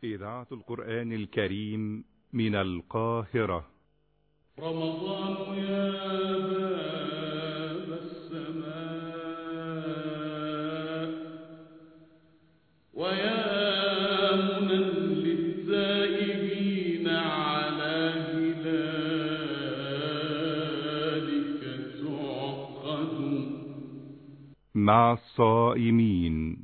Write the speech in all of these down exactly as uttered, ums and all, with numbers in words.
إذاعة القرآن الكريم من القاهرة. رمضان يا باب السماء ويا منى للتائبين على هلالك تعقد. مع الصائمين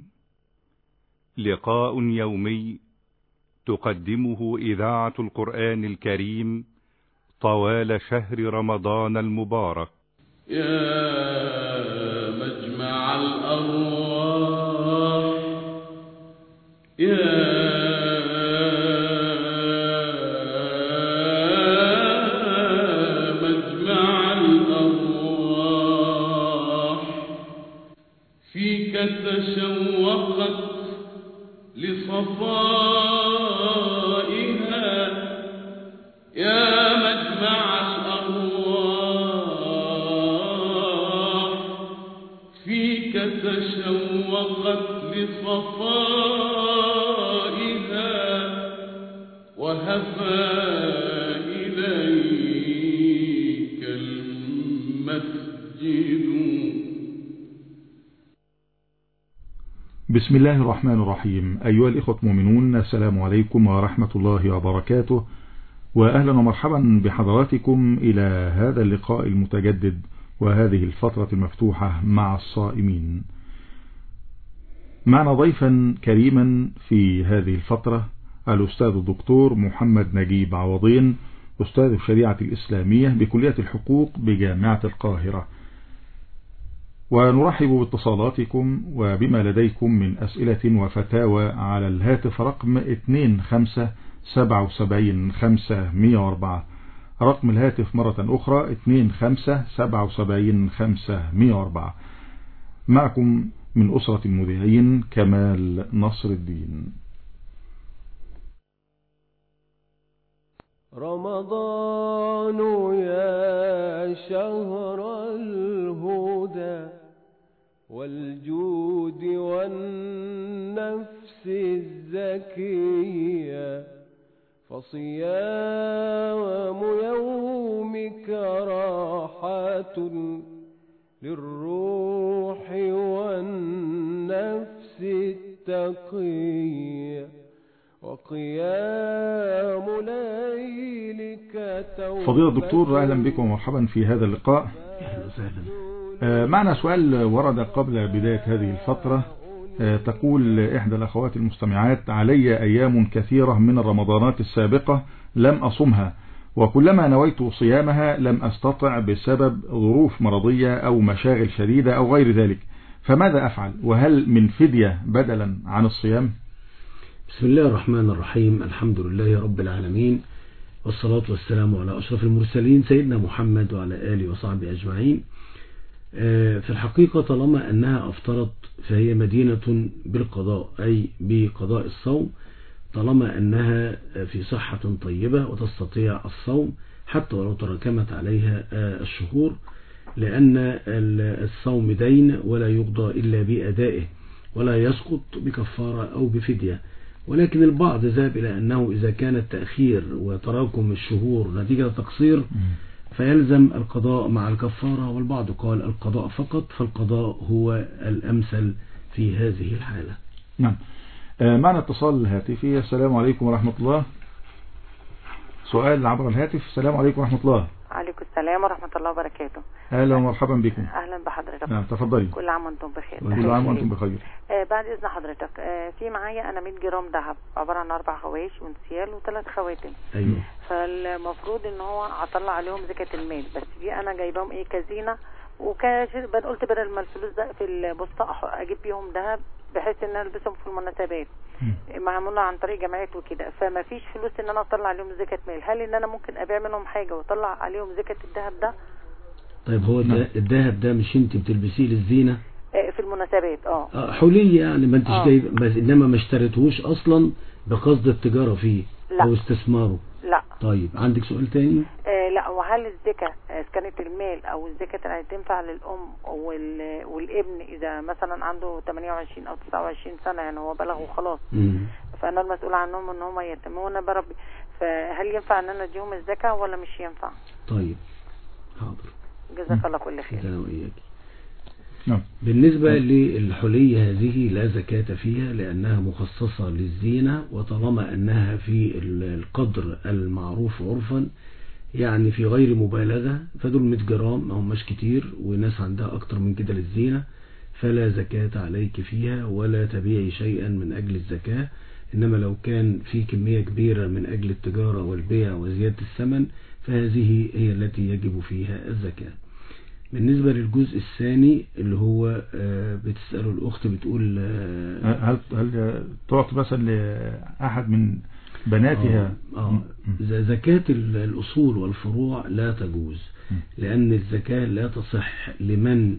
لقاء يومي تقدمه إذاعة القرآن الكريم طوال شهر رمضان المبارك. يا مجمع الأرواح يا مجمع الأرواح فيك تشوقت لصفائها يا مجمع الأرواح فيك تشوقت لصفائها وهفى إليك المسجد. بسم الله الرحمن الرحيم. أيها الإخوة المؤمنون، السلام عليكم ورحمة الله وبركاته، وأهلا ومرحبا بحضراتكم إلى هذا اللقاء المتجدد وهذه الفترة المفتوحة مع الصائمين. معنا ضيفا كريما في هذه الفترة الأستاذ الدكتور محمد نجيب عوضين، أستاذ الشريعة الإسلامية بكلية الحقوق بجامعة القاهرة، ونرحب باتصالاتكم وبما لديكم من أسئلة وفتاوى على الهاتف رقم اثنين خمسة سبعة سبعين خمسمائة وأربعة. رقم الهاتف مرة أخرى اثنين خمسة سبعة سبعين خمسمائة وأربعة. معكم من أسرة المذيعين كمال نصر الدين. رمضان يا شهر الهدى والجود والنفس الزكية، فصيام يومك راحة للروح والنفس التقية، وقيام ليلك توبة. فضيلة الدكتور، أهلا بكم ومرحبا في هذا اللقاء. أهلا وسهلا. معنا سؤال ورد قبل بداية هذه الفترة. تقول إحدى الأخوات المستمعات: علي أيام كثيرة من الرمضانات السابقة لم أصمها، وكلما نويت صيامها لم أستطع بسبب ظروف مرضية أو مشاغل شديدة أو غير ذلك، فماذا أفعل؟ وهل من فدية بدلا عن الصيام؟ بسم الله الرحمن الرحيم. الحمد لله رب العالمين، والصلاة والسلام على أشرف المرسلين سيدنا محمد وعلى آله وصحبه أجمعين. في الحقيقة طالما أنها أفطرت فهي مدينة بالقضاء، أي بقضاء الصوم، طالما أنها في صحة طيبة وتستطيع الصوم حتى ولو تراكمت عليها الشهور، لأن الصوم دين ولا يقضى إلا بأدائه ولا يسقط بكفارة أو بفدية. ولكن البعض ذهب إلى أنه إذا كان التأخير وتراكم الشهور نتيجة تقصير فيلزم القضاء مع الكفارة، والبعض قال القضاء فقط، فالقضاء هو الأمثل في هذه الحالة. نعم. معنا اتصال هاتفي. السلام عليكم ورحمة الله. سؤال عبر الهاتف. السلام عليكم ورحمة الله. عليكم السلام ورحمة الله وبركاته. أهلا ومرحبا بكم. أهلا بحضرتك. نعم تفضلي. كل عام وانتم بخير. كل عام وانتم بخير. آه بعد إذن حضرتك، آه في معايا أنا مية جرام ذهب عبارة عن أربع خوايش وانسيال وثلاث خواتم. أيوه. فالمفروض إن هو أطلع عليهم زكاة المال، بس دي أنا جايبهم إيه كزينة، وكاش قلت بدل ما الفلوس ده في البوسطة أجيب بيهم ذهب بحيث إن أنا ألبسهم في المناسبات معمولة عن طريق جمعيات وكده، فما فيش فلوس إن أنا أطلع عليهم زكاة مال. هل إن أنا ممكن أبيع منهم حاجة وأطلع عليهم زكاة الذهب ده؟ طيب هو الذهب ده مش انت بتلبسيه للزينة؟ في المناسبات اه اه حلية يعني، ما انتش جايب، بس انما ما اشتريتهوش اصلا بقصد التجارة فيه لا. او استثماره. لا. طيب عندك سؤال تاني؟ آه لا، وهل الزكاة إذا كانت المال أو الزكاة اللي تنفع للأم والابن إذا مثلا عنده ثمانية وعشرين أو تسعة وعشرين سنة، يعني هو بلغ وخلاص، فانا المسؤول عنهم ان هم يتموا وانا بربي، فهل ينفع ان انا اديهم الزكاه ولا مش ينفع؟ طيب حاضر، جزاك الله كل خير. أنا وإياك. نعم. بالنسبة للحلي هذه لا زكاة فيها لأنها مخصصة للزينة، وطالما أنها في القدر المعروف عرفا يعني في غير مبالغة، فدول مئة جرام ما هماش كتير، وناس عندها أكتر من كده للزينة، فلا زكاة عليك فيها ولا تبيعي شيئا من أجل الزكاة. إنما لو كان في كمية كبيرة من أجل التجارة والبيع وزيادة الثمن فهذه هي التي يجب فيها الزكاة. بالنسبة للجزء الثاني اللي هو بتسأله الأخت بتقول هل هل تعطي مثلا لأحد من بناتها آه آه زكاة الأصول والفروع لا تجوز، لأن الزكاة لا تصح لمن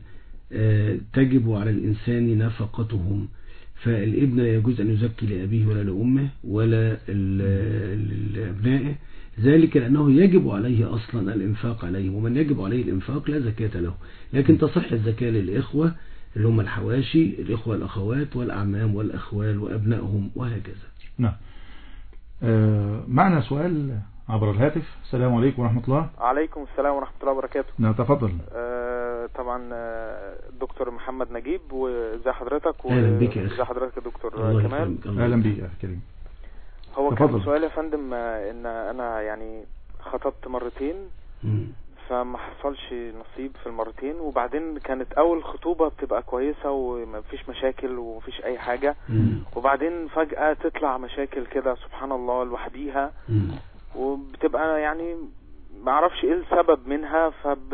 تجب على الإنسان نفقتهم. فالابن لا يجوز أن يزكي لأبيه ولا لأمه ولا لأبنائه، ذلك لأنه يجب عليه أصلا الإنفاق عليه، ومن يجب عليه الإنفاق لا زكاة له. لكن تصح الزكاة للإخوة اللي هم الحواشي، الإخوة الأخوات والأعمام والأخوال وأبنائهم وهكذا. نعم. آه معنا سؤال عبر الهاتف. السلام عليكم ورحمة الله. عليكم السلام ورحمة الله وبركاته. نعم تفضل. آه طبعا الدكتور محمد نجيب، وازي حضرتك؟ اهلا بك يا اخي. ازي حضرتك يا دكتور كمال؟ اهلا بك يا اخي كريم. هو كان سؤال يا فندم ان انا يعني خطبت مرتين م. فما حصلش نصيب في المرتين، وبعدين كانت اول خطوبة بتبقى كويسة ومفيش مشاكل ومفيش اي حاجة م. وبعدين فجأة تطلع مشاكل كده سبحان الله لوحديها، وبتبقى يعني ما اعرفش ايه السبب منها،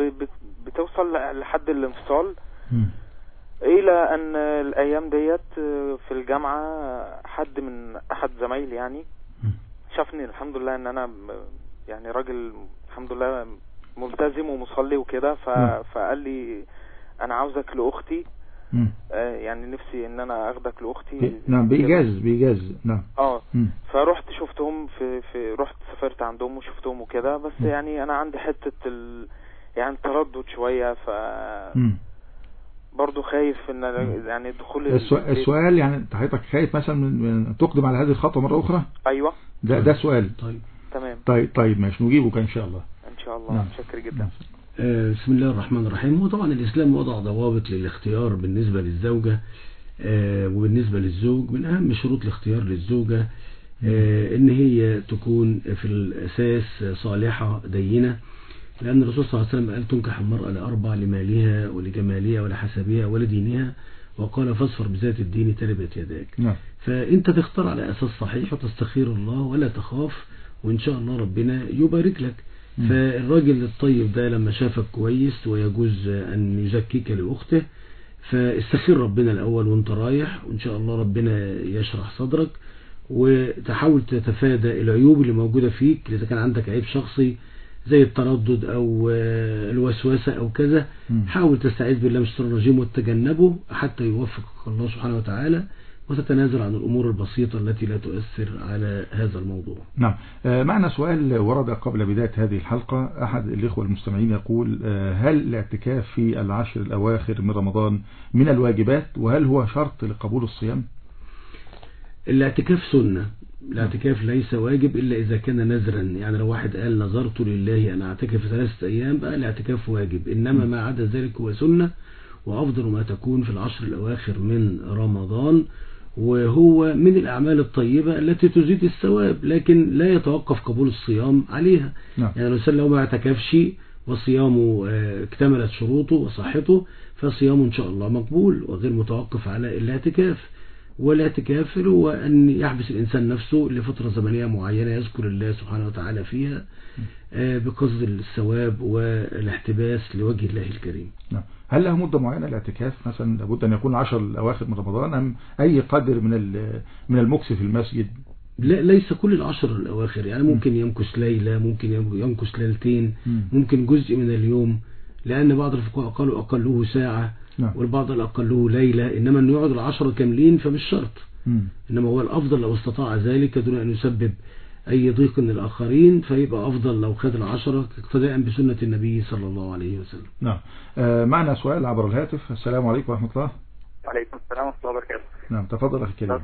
فبتوصل لحد الانفصال. م. الى ان الايام ديت في الجامعة حد من احد زمايلي يعني شافني الحمد لله ان انا يعني راجل الحمد لله ملتزم ومصلي وكده، فقال لي انا عاوزك لاختي، آه يعني نفسي ان انا اخدك لاختي. نعم بإيجاز بإيجاز نعم. اه فرحت شفتهم في في رحت سافرت عندهم وشفتهم وكده، بس م. يعني انا عندي حتة ال يعني تردد شوية، ف م. برضو خايف ان يعني دخول السؤال يعني حضرتك خايف مثلا من تقدم على هذه الخطوة مرة اخرى؟ ايوه ده ده سؤال. طيب تمام. طيب طيب ماشي نجيبك ان شاء الله. ان شاء الله. نعم. شكرا جدا. آه بسم الله الرحمن الرحيم. هو طبعا الاسلام وضع ضوابط للاختيار بالنسبة للزوجة آه وبالنسبة للزوج. من اهم شروط الاختيار للزوجة آه ان هي تكون في الاساس صالحة دينة، لأن الرسول صلى الله عليه وسلم قال تنكح المرأة لأربع: لمالها ولجمالها ولحسبها ولدينها، وقال فاصفر بذات الدين تربت يداك. نعم. فأنت تختار على أساس صحيح وتستخير الله ولا تخاف، وإن شاء الله ربنا يبارك لك. م. فالراجل الطيب ده لما شافك كويس ويجوز أن يزكيك لأخته، فاستخير ربنا الأول وانت رايح، وإن شاء الله ربنا يشرح صدرك، وتحاول تتفادى العيوب اللي موجودة فيك. إذا كان عندك عيب شخصي زي التردد او الوسوسة او كذا، حاول تستعيذ بالله من الشيطان الرجيم وتتجنبه حتى يوفقك الله سبحانه وتعالى، وتتنازل عن الامور البسيطة التي لا تؤثر على هذا الموضوع. نعم. معنا سؤال ورد قبل بداية هذه الحلقة. احد الاخوة المستمعين يقول: هل الاعتكاف في العشر الاواخر من رمضان من الواجبات، وهل هو شرط لقبول الصيام؟ الاعتكاف سنة، الاعتكاف ليس واجب إلا إذا كان نذرا. يعني لو واحد قال نذرت لله أن أعتكف ثلاثة أيام بقى الاعتكاف واجب، إنما ما عدا ذلك هو سنة، وأفضل ما تكون في العشر الأواخر من رمضان، وهو من الأعمال الطيبة التي تزيد الثواب، لكن لا يتوقف قبول الصيام عليها. نعم. يعني الإنسان لو ما اعتكفش وصيامه اكتملت شروطه وصحته فصيامه إن شاء الله مقبول وغير متوقف على الاعتكاف. والاعتكاف هو أن يحبس الإنسان نفسه لفترة زمنية معينة يذكر الله سبحانه وتعالى فيها بقصد الثواب والاحتباس لوجه الله الكريم. نعم. هل له مدة معينة الاعتكاف؟ مثلا لابد أن يكون عشر الأواخر من رمضان، أم أي قدر من من المكث في المسجد؟ لا، ليس كل العشر الأواخر، يعني ممكن يمكث ليلة، ممكن يمكث ليلتين، ممكن جزء من اليوم، لأن بعض الفقهاء قالوا أقله ساعة. نعم. والبعض الأقله ليلة، إنما أن يقعد العشرة كاملين فمش شرط. مم. إنما هو الأفضل لو استطاع ذلك دون أن يسبب أي ضيق للآخرين، فيبقى أفضل لو خد العشرة اقتداء بسنة النبي صلى الله عليه وسلم. نعم. آه معنا سؤال عبر الهاتف. السلام عليكم ورحمة الله. وعليكم السلام ورحمة الله وبركاته. نعم تفضل أخي كريم.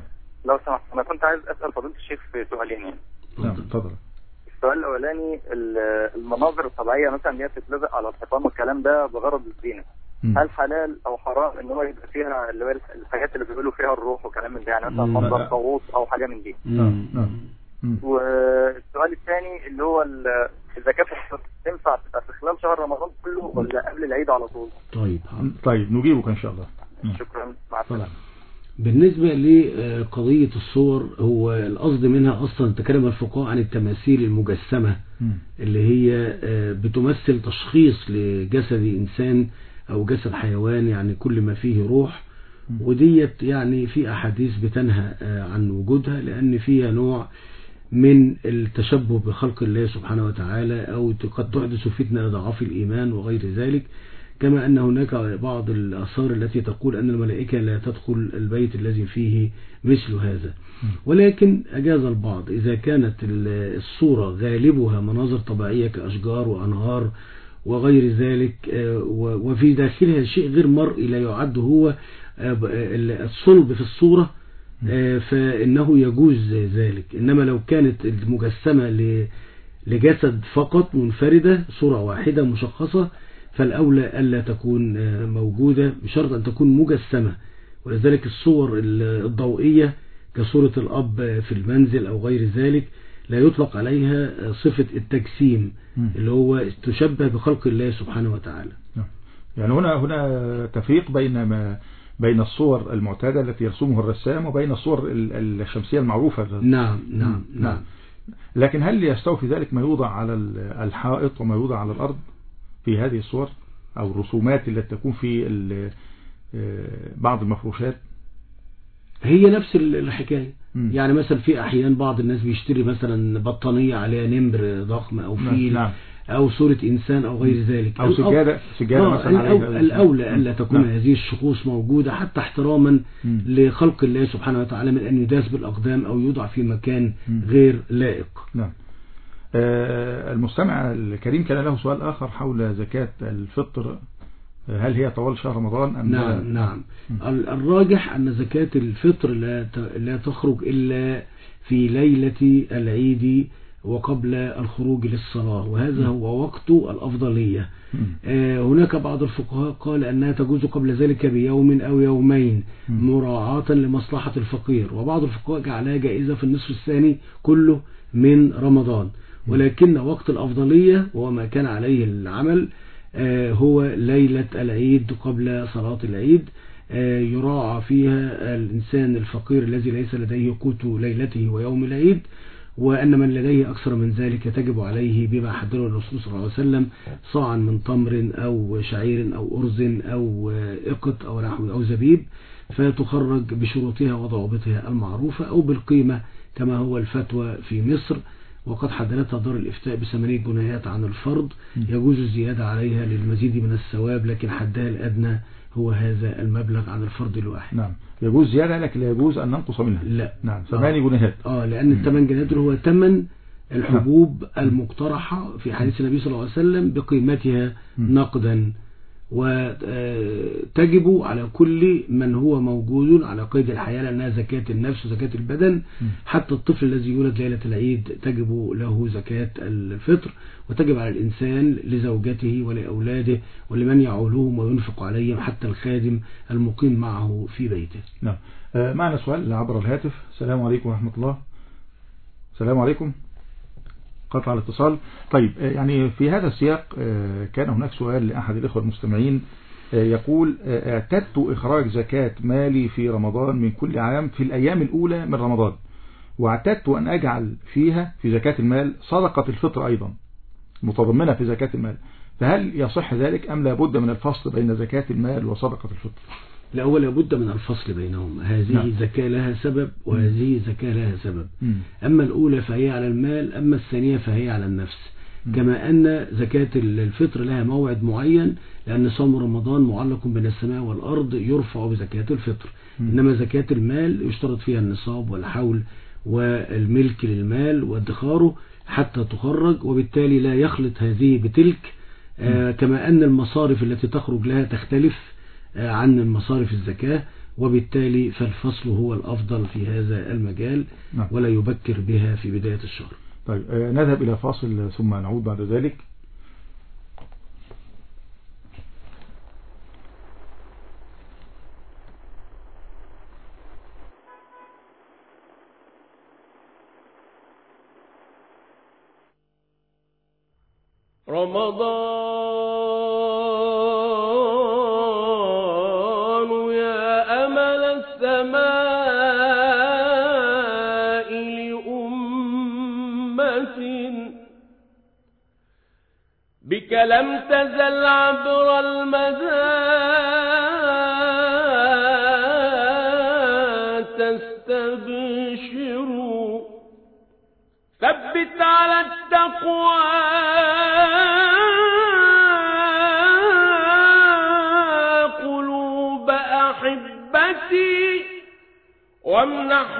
لو سمحت انا كنت عايز اسال فضيله الشيخ في سؤالين يعني. نعم اتفضل. السؤال الاولاني المناظر الطبيعيه مثلا اللي هي بتتلزق على الحيطان والكلام ده بغرض الزينه، هل حلال او حرام ان هو يبقى فيها اللي هو الحاجات اللي بيقولوا فيها الروح وكلام من ده، يعني مثلا منظر طاووس او حاجه من دي؟ نعم نعم. والسؤال الثاني اللي هو الزكاه تنفع تبقى في خلال شهر رمضان كله ولا قبل العيد على طول؟ طيب طيب نجيبك ان شاء الله. شكرا مع السلامه. بالنسبة لقضية الصور، هو القصد منها أصلا تكلم الفقهاء عن التماثيل المجسمة اللي هي بتمثل تشخيص لجسد إنسان أو جسد حيوان، يعني كل ما فيه روح، وديت يعني في أحاديث بتنهى عن وجودها لأن فيها نوع من التشبه بخلق الله سبحانه وتعالى، أو قد تحدث فتنة لضعاف الإيمان وغير ذلك. كما أن هناك بعض الآثار التي تقول أن الملائكة لا تدخل البيت الذي فيه مثل هذا، ولكن أجاز البعض إذا كانت الصورة غالبها مناظر طبيعية كأشجار وأنهار وغير ذلك، وفي داخلها شيء غير مرئي لا يعد هو الصلب في الصورة، فإنه يجوز ذلك. إنما لو كانت المجسمة لجسد فقط منفردة، صورة واحدة مشخصة، فالأولى ألا تكون موجودة بشرط أن تكون مجسمة. ولذلك الصور الضوئية كصورة الأب في المنزل أو غير ذلك لا يطلق عليها صفة التجسيم اللي هو تشبه بخلق الله سبحانه وتعالى. يعني هنا هنا تفريق بين ما بين الصور المعتادة التي يرسمها الرسام وبين الصور الشمسية المعروفة. نعم نعم نعم. لكن هل يستوفي ذلك ما يوضع على الحائط وما يوضع على الأرض في هذه الصور أو الرسومات التي تكون في بعض المفروشات؟ هي نفس الحكاية. م. يعني مثلا في أحيان بعض الناس بيشتري مثلا بطانية عليها نمر ضخم أو فيل، نعم. أو صورة إنسان أو غير ذلك، أو سجادة سجادة آه مثلا عليها. الأولى ألا تكون نعم. هذه الشخوص موجودة حتى احتراما م. لخلق الله سبحانه وتعالى من أن يداس بالأقدام أو يوضع في مكان م. غير لائق. نعم. المستمع الكريم كان له سؤال آخر حول زكاة الفطر، هل هي طوال شهر رمضان أم نعم لا؟ نعم. الراجح أن زكاة الفطر لا لا تخرج إلا في ليلة العيد وقبل الخروج للصلاة، وهذا هو وقت الأفضلية. هناك بعض الفقهاء قال أنها تجوز قبل ذلك بيوم أو يومين مراعاة لمصلحة الفقير، وبعض الفقهاء جعلها جائزة في النصف الثاني كله من رمضان، ولكن وقت الأفضلية وما كان عليه العمل هو ليلة العيد قبل صلاة العيد، يراعى فيها الإنسان الفقير الذي ليس لديه قوت ليلته ويوم العيد، وأن من لديه أكثر من ذلك تجب عليه بما حدده الرسول صلى الله عليه وسلم صاعا من تمر أو شعير أو أرز أو إقط أو نحو أو زبيب، فتخرج بشروطها وضوابطها المعروفة أو بالقيمة كما هو الفتوى في مصر، وقد حددتها دار الإفتاء بثمانية جنيهات عن الفرض، يجوز الزيادة عليها للمزيد من الثواب، لكن حدها الأدنى هو هذا المبلغ عن الفرض الواحد. نعم، يجوز زيادة لكن لا يجوز أن ننقص منها. لا. نعم، ثمانية جنيهات. آه لأن الثمان جنيهات هو ثمن الحبوب المقترحة في حديث النبي صلى الله عليه وسلم بقيمتها نقدا، وتجب على كل من هو موجود على قيد الحياة لأنها زكاة النفس وزكاة البدن. حتى الطفل الذي يولد ليلة العيد تجب له زكاة الفطر، وتجب على الإنسان لزوجته ولأولاده ولمن يعولهم وينفق عليهم حتى الخادم المقيم معه في بيته. نعم. معنا سؤال عبر الهاتف. السلام عليكم ورحمة الله. السلام عليكم. قطع الاتصال. طيب، يعني في هذا السياق كان هناك سؤال لأحد الإخوة المستمعين يقول: اعتدت إخراج زكاة مالي في رمضان من كل عام في الأيام الأولى من رمضان، واعتدت أن أجعل فيها في زكاة المال صدقة الفطر أيضا متضمنة في زكاة المال، فهل يصح ذلك أم لا بد من الفصل بين زكاة المال وصدقة الفطر؟ لا، هو لابد من الفصل بينهم. هذه نعم. زكاة لها سبب وهذه زكاة لها سبب. م. أما الأولى فهي على المال، أما الثانية فهي على النفس. م. كما أن زكاة الفطر لها موعد معين، لأن صوم رمضان معلق بين السماء والأرض يرفع بزكاة الفطر. م. إنما زكاة المال يشترط فيها النصاب والحول والملك للمال وادخاره حتى تخرج، وبالتالي لا يخلط هذه بتلك. آه كما أن المصارف التي تخرج لها تختلف عن المصارف الزكاة، وبالتالي فالفصل هو الأفضل في هذا المجال ولا يبكر بها في بداية الشهر. طيب نذهب إلى فاصل ثم نعود بعد ذلك. رمضان يا أمل السماء لأمة بك لم تزل عبر المدى تستبشر ثبت على التقوى قلوب أحبتي وامنح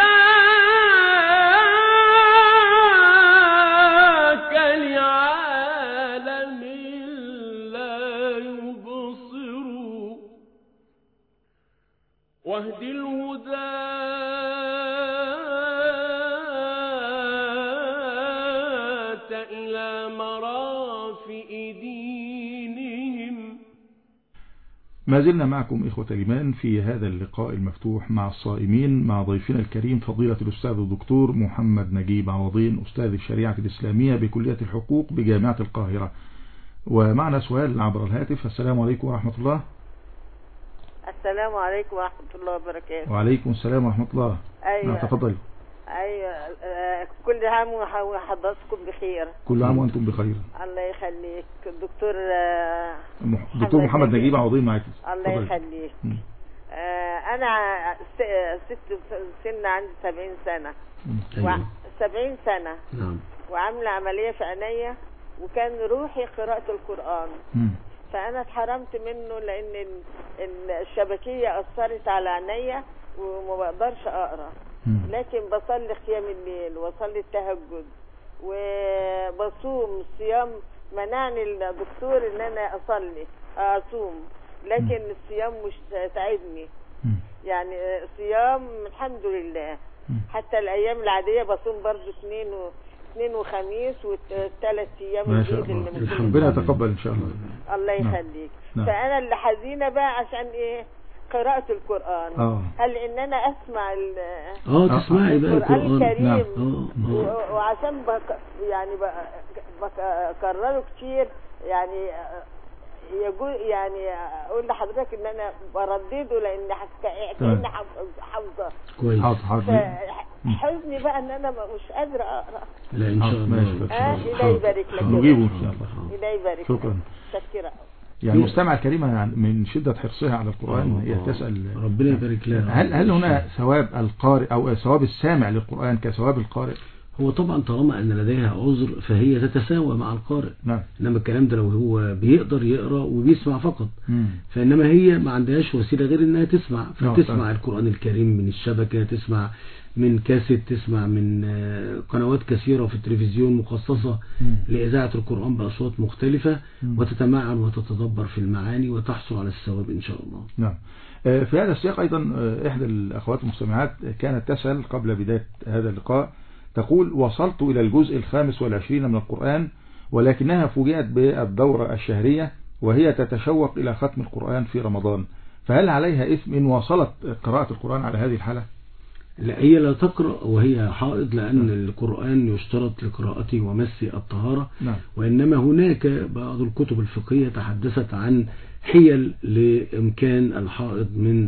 هداك لعالم لا يبصر واهد الهدى إلى مرافئ دينهم. ما زلنا معكم إخوة الإيمان في هذا اللقاء المفتوح مع الصائمين مع ضيفنا الكريم فضيلة الأستاذ الدكتور محمد نجيب عوضين أستاذ الشريعة الإسلامية بكلية الحقوق بجامعة القاهرة. ومعنا سؤال عبر الهاتف. السلام عليكم ورحمة الله. السلام عليكم ورحمة الله وبركاته. وعليكم السلام ورحمة الله. أيوة. تفضل. أيوة. كل عام وحضرتكم بخير. كل عام وأنتم بخير. الله يخليك. الدكتور الدكتور محمد نجيب عوضين معك. الله يخليك. أنا ست سن عندي سبعين سنة. أيوة. سبعين سنة. نعم. وعاملة عملية في عينيا وكان روحي قراءة القرآن. م. فأنا اتحرمت منه لأن الشبكية أثرت على عينيا وما بقدرش أقرأ. لكن بصلي قيام الليل وصلي التهجد وبصوم. الصيام منعني الدكتور ان انا اصلي اصوم لكن الصيام مش تعبني يعني. صيام الحمد لله. حتى الايام العادية بصوم برضو اثنين و اثنين وخميس والثلاث ايام البيض اللي ربنا يتقبل ان شاء الله. الله يخليك. فانا اللي حزينة بقى عشان ايه؟ قراءة القرآن. أوه. هل ان انا اسمع اه تسمعي بقى القرآن الكريم. نعم. أوه. وعشان بك يعني بكرره كتير يعني يقول يعني اقول لحضرتك ان انا بردده لان كأني حافظه كويس. حزني بقى ان انا مش قادره اقرا. لا ان شاء الله. اه الله يبارك لك. نجيبه ان شاء الله. الله يبارك. شكرا. شكرا. يعني المستمع الكريمة يعني من شدة حرصها على القرآن هي تسأل ربنا يبارك لها. هل هل هنا ثواب القارئ أو ثواب السامع للقرآن كثواب القارئ؟ هو طبعا طالما أن لديها عذر فهي تتساوى مع القارئ. نعم. إنما الكلام ده لو هو بيقدر يقرأ وبيسمع فقط. مم. فإنما هي ما عندهاش وسيلة غير إنها تسمع فتسمع القرآن الكريم من الشبكة تسمع من كاسيت تسمع من قنوات كثيرة في التلفزيون مخصصة مم. لإذاعة القرآن بأصوات مختلفة مم. وتتمعن وتتدبر في المعاني وتحصل على الثواب إن شاء الله. نعم. في هذا السياق أيضا إحدى الأخوات المستمعات كانت تسأل قبل بداية هذا اللقاء تقول وصلت إلى الجزء الخامس والعشرين من القرآن ولكنها فوجئت بالدورة الشهرية وهي تتشوق إلى ختم القرآن في رمضان فهل عليها إثم إن واصلت قراءة القرآن على هذه الحالة؟ لا هي لا تقرأ وهي حائض لأن القرآن يشترط لقراءته ومس الطهارة. نعم. وإنما هناك بعض الكتب الفقهية تحدثت عن حيل لإمكان الحائض من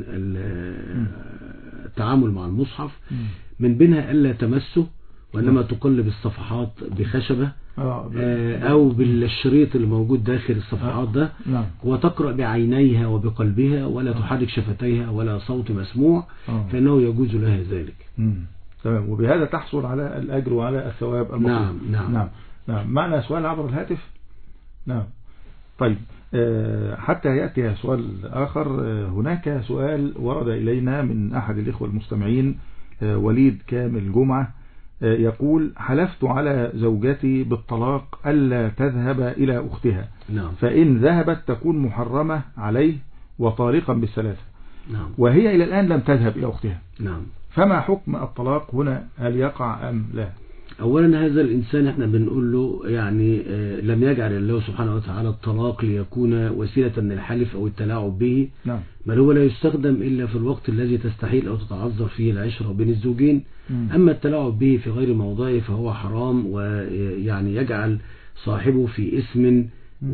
التعامل مع المصحف من بينها ألا تمسه وإنما تقلب الصفحات بخشبة أو بالشريط الموجود داخل الصفحات ده وتقرأ بعينيها وبقلبها ولا تحرك شفتيها ولا صوت مسموع فإنه يجوز لها ذلك. تمام. وبهذا تحصل على الأجر وعلى الثواب المطلوب. نعم نعم نعم نعم. معنا سؤال عبر الهاتف. نعم. طيب حتى يأتي سؤال آخر هناك سؤال ورد إلينا من أحد الإخوة المستمعين وليد كامل جمعة يقول حلفت على زوجتي بالطلاق ألا تذهب إلى أختها. نعم. فإن ذهبت تكون محرمة عليه وطارقا بالثلاثة نعم. وهي إلى الآن لم تذهب إلى أختها. نعم. فما حكم الطلاق هنا؟ هل يقع أم لا؟ أولا هذا الإنسان احنا بنقول له يعني لم يجعل الله سبحانه وتعالى الطلاق ليكون وسيلة للحلف أو التلاعب به. نعم. بل هو لا يستخدم إلا في الوقت الذي تستحيل أو تتعذر فيه العشرة بين الزوجين. م. أما التلاعب به في غير موضعه فهو حرام، ويعني يجعل صاحبه في إثم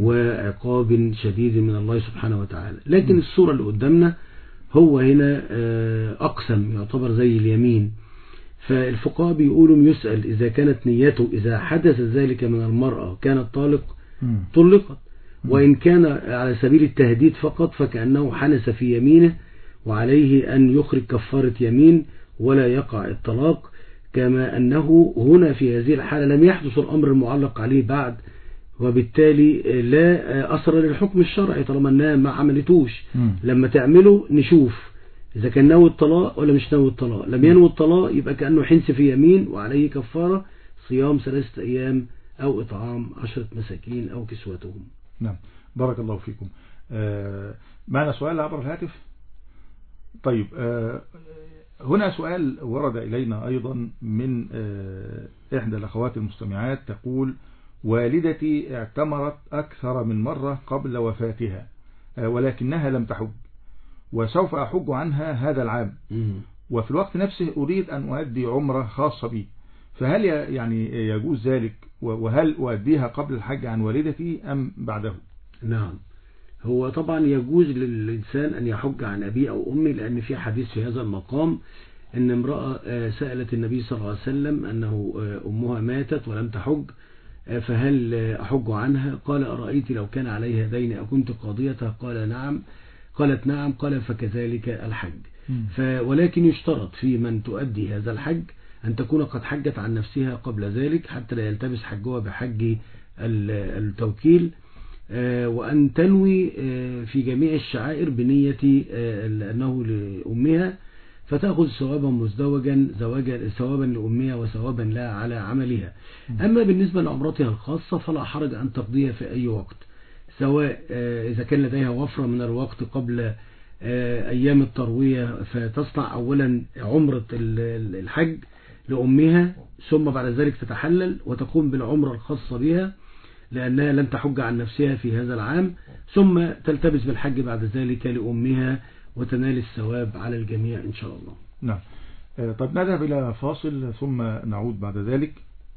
وعقاب شديد من الله سبحانه وتعالى. لكن م. الصورة اللي قدامنا هو هنا أقسم، يعتبر زي اليمين. فالفقهاء بيقولوا يسأل إذا كانت نيته إذا حدث ذلك من المرأة كانت طالق طلقت، وإن كان على سبيل التهديد فقط فكأنه حنس في يمينه، وعليه أن يخرج كفارة يمين ولا يقع الطلاق. كما أنه هنا في هذه الحالة لم يحدث الأمر المعلق عليه بعد، وبالتالي لا أثر للحكم الشرعي طالما أنها ما عملتوش. لما تعمله نشوف إذا كان ناوي الطلاق ولا مش ناوي الطلاق. لم ينوي الطلاق يبقى كأنه حنس في يمين، وعليه كفارة صيام ثلاثة أيام أو إطعام عشرة مساكين أو كسوتهم. نعم، بارك الله فيكم. آه معنا سؤال عبر الهاتف. طيب، آه هنا سؤال ورد إلينا أيضا من آه إحدى الأخوات المستمعات، تقول: والدتي اعتمرت أكثر من مرة قبل وفاتها، آه ولكنها لم تحج، وسوف أحج عنها هذا العام، وفي الوقت نفسه أريد أن أؤدي عمرة خاصة بي، فهل يعني يجوز ذلك؟ وهل أؤديها قبل الحج عن والدتي أم بعده؟ نعم، هو طبعا يجوز للإنسان أن يحج عن أبيه أو أمه، لأن في حديث في هذا المقام أن امرأة سألت النبي صلى الله عليه وسلم أنه أمها ماتت ولم تحج، فهل أحج عنها؟ قال: أرأيت لو كان عليها دين أكنت قاضيتها؟ قال: نعم. قالت: نعم. قال: فكذلك الحج. ولكن يشترط في من تؤدي هذا الحج أن تكون قد حجت عن نفسها قبل ذلك حتى لا يلتبس حجها بحج التوكيل، وأن تنوي في جميع الشعائر بنية أنه لأمها، فتأخذ ثوابا مزدوجا، زواجا ثوابا لأمها وثوابا لها على عملها. أما بالنسبة لعمرتها الخاصة فلا حرج أن تقضيها في أي وقت، سواء إذا كان لديها وفرة من الوقت قبل أيام التروية فتصنع أولا عمرة الحج لأمها، ثم بعد ذلك تتحلل وتقوم بالعمرة الخاصة بها لأنها لم تحج عن نفسها في هذا العام، ثم تلتبس بالحج بعد ذلك لأمها وتنال الثواب على الجميع إن شاء الله. نعم. طب نذهب إلى فاصل ثم نعود بعد ذلك.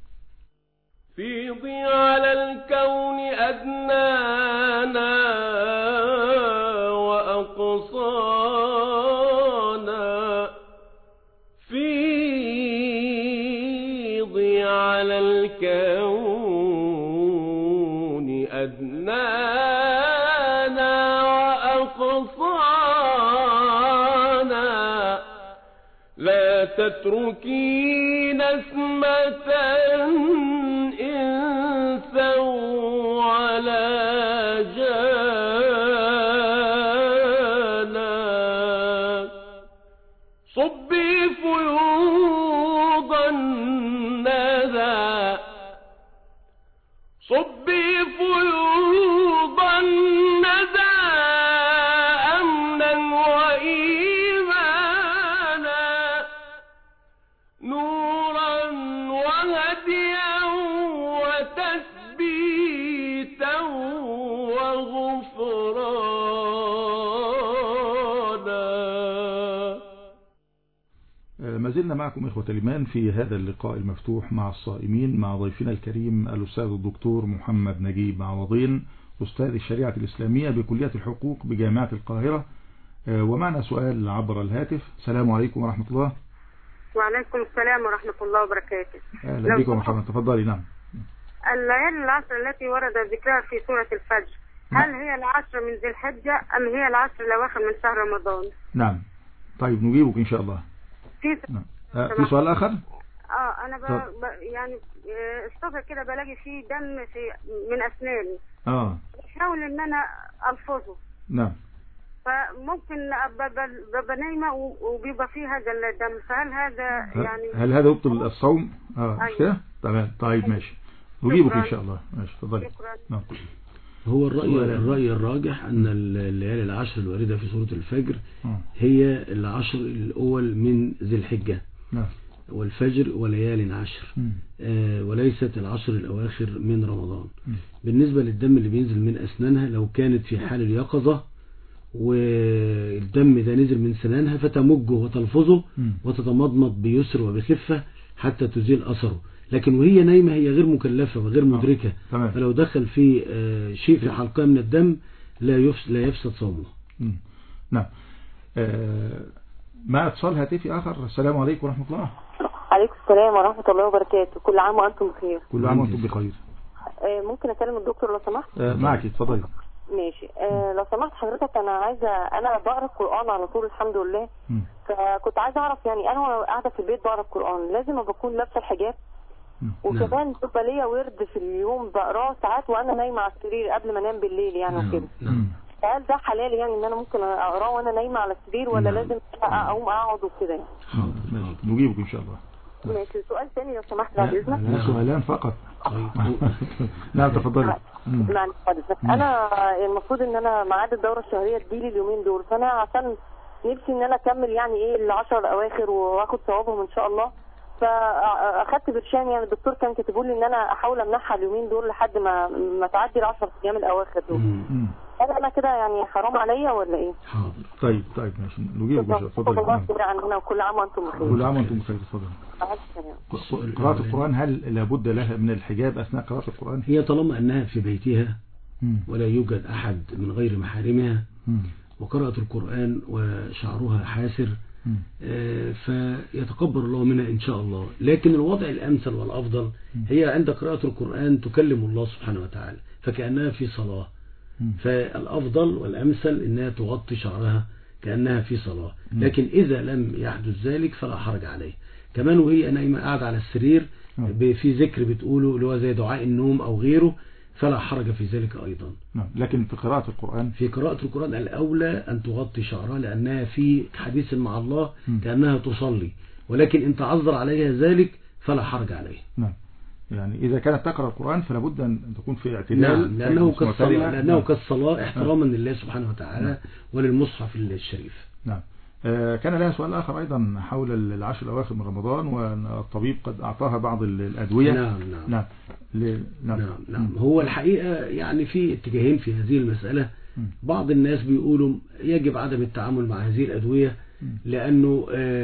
فيضي على الكون أدنانا وأقصانا، فيضي على الكون أدنانا وأقصانا، لا تتركي نسمة إنسا ولا جانا، صبي فيوض الندى، صبي فيوض الندى أمنا وإيمانا، نورا وهديا وتثبيتا وغفرانا. ما زلنا معكم إخوة الإيمان في هذا اللقاء المفتوح مع الصائمين مع ضيفنا الكريم الأستاذ الدكتور محمد نجيب عوضين، أستاذ الشريعة الإسلامية بكلية الحقوق بجامعة القاهرة. ومعنا سؤال عبر الهاتف. السلام عليكم ورحمة الله. وعليكم السلام ورحمة الله وبركاته. أهلا بكم محمد، تفضلي. نعم. الليالي العشر التي ورد ذكرها في سورة الفجر، هل هي العشر من ذي الحجة أم هي العشر الأواخر من شهر رمضان؟ نعم. طيب نجيبك إن شاء الله. في نعم. آه في سؤال آخر؟ اه انا ب... ب... يعني الصبح كده بلاقي فيه دم في من اسناني، اه بحاول ان انا الفظه. نعم. فممكن ببقى نايمه وبيبقى فيه هذا الدم، فهل هذا يعني هل هذا يبطل الصوم؟ اه مش كده؟ تمام. طيب ماشي، نجيبك ان شاء الله. ماشي، اتفضلي. شكرا. نعم. هو الرأي الرأي الراجح أن الليالي العشر الواردة في سورة الفجر هي العشر الأول من ذي الحجة والفجر وليال عشر، آه وليست العشر الأواخر من رمضان. بالنسبة للدم اللي بينزل من أسنانها، لو كانت في حال اليقظة والدم ده نزل من سنانها فتمجه وتلفظه وتتمضمض بيسر وبخفة حتى تزيل أثره، لكن وهي نايمة هي غير مكلفة وغير مدركة، فلو دخل في آه شيء في حلقها من الدم لا يفسد, لا يفسد صومه. نعم. آه مع اتصال هاتفي آخر. السلام عليكم ورحمة الله. عليكم السلام ورحمة الله وبركاته. كل عام وأنتم بخير. كل عام وأنتم بخير. آه ممكن أكلم الدكتور لو سمحت؟ آه معك اتفضلي. ماشي. آه لو سمحت حضرتك، أنا عايزة أنا بقرأ القرآن على طول الحمد لله، م. فكنت عايزة أعرف يعني أنا وأنا قاعدة في البيت بقرأ القرآن لازم بكون لابسة الحجاب؟ وكمان تبقى ليا ورد في اليوم بقراه ساعات وأنا نايمة على السرير قبل ما أنام بالليل يعني وكده. هل ده حلال يعني ان انا ممكن اقراه وانا نايمه على السرير ولا نعم. لازم اقوم اقعد وكده يعني؟ حاضر ماشي نجيبك ان شاء الله. ماشي. سؤال ثاني لو سمحت بعد اذنك. لا سؤالان فقط. نعم تفضلي. معلش حضرتك، انا المفروض ان انا ميعاد الدوره الشهريه تجيلي اليومين دول، فانا عشان نفسي ان انا اكمل يعني ايه العشر الاواخر واخد ثوابهم ان شاء الله، فاخدت برشام يعني الدكتور كان كاتبه لي ان انا احاول امنعها اليومين دول لحد ما ما تعدي العشر ايام الاواخر دول. هل انا كده يعني حرام عليا ولا ايه؟ حاضر. طيب طيب ماشي نجيبك ان شاء الله. اتفضل. عننا وكل عام وانتم بخير. كل عام وانتم بخير. اتفضل. قراءة القرآن هل لابد لها من الحجاب اثناء قراءة القرآن؟ هي طالما انها في بيتها ولا يوجد احد من غير محارمها وقراءة القرآن وشعرها حاسر آه فيتقبل الله منها إن شاء الله، لكن الوضع الأمثل والأفضل هي عند قراءة القرآن تكلم الله سبحانه وتعالى فكأنها في صلاة، فالأفضل والأمثل أنها تغطي شعرها كأنها في صلاة، لكن إذا لم يحدث ذلك فلا حرج عليه. كمان وهي نايمة قاعدة على السرير في ذكر بتقوله اللي هو زي دعاء النوم أو غيره فلا حرج في ذلك أيضا. نعم. لكن في قراءة القرآن في قراءة القرآن الأولى أن تغطي شعرها لأنها في حديث مع الله كأنها تصلي، ولكن إن تعذر عليها ذلك فلا حرج عليه. نعم. يعني إذا كانت تقرأ القرآن فلا بد أن تكون في اعتدال. نعم. لأنه كالصلاة لأنه كالصلاة احتراما نعم. لله سبحانه وتعالى نعم. وللمصحف الشريف. نعم. كان لها سؤال آخر أيضا حول العشر الأواخر من رمضان وأن الطبيب قد أعطاها بعض الأدوية. نعم نعم. نعم. نعم. نعم. نعم. هو الحقيقة يعني في اتجاهين في هذه المسألة. بعض الناس بيقولوا يجب عدم التعامل مع هذه الأدوية لأنه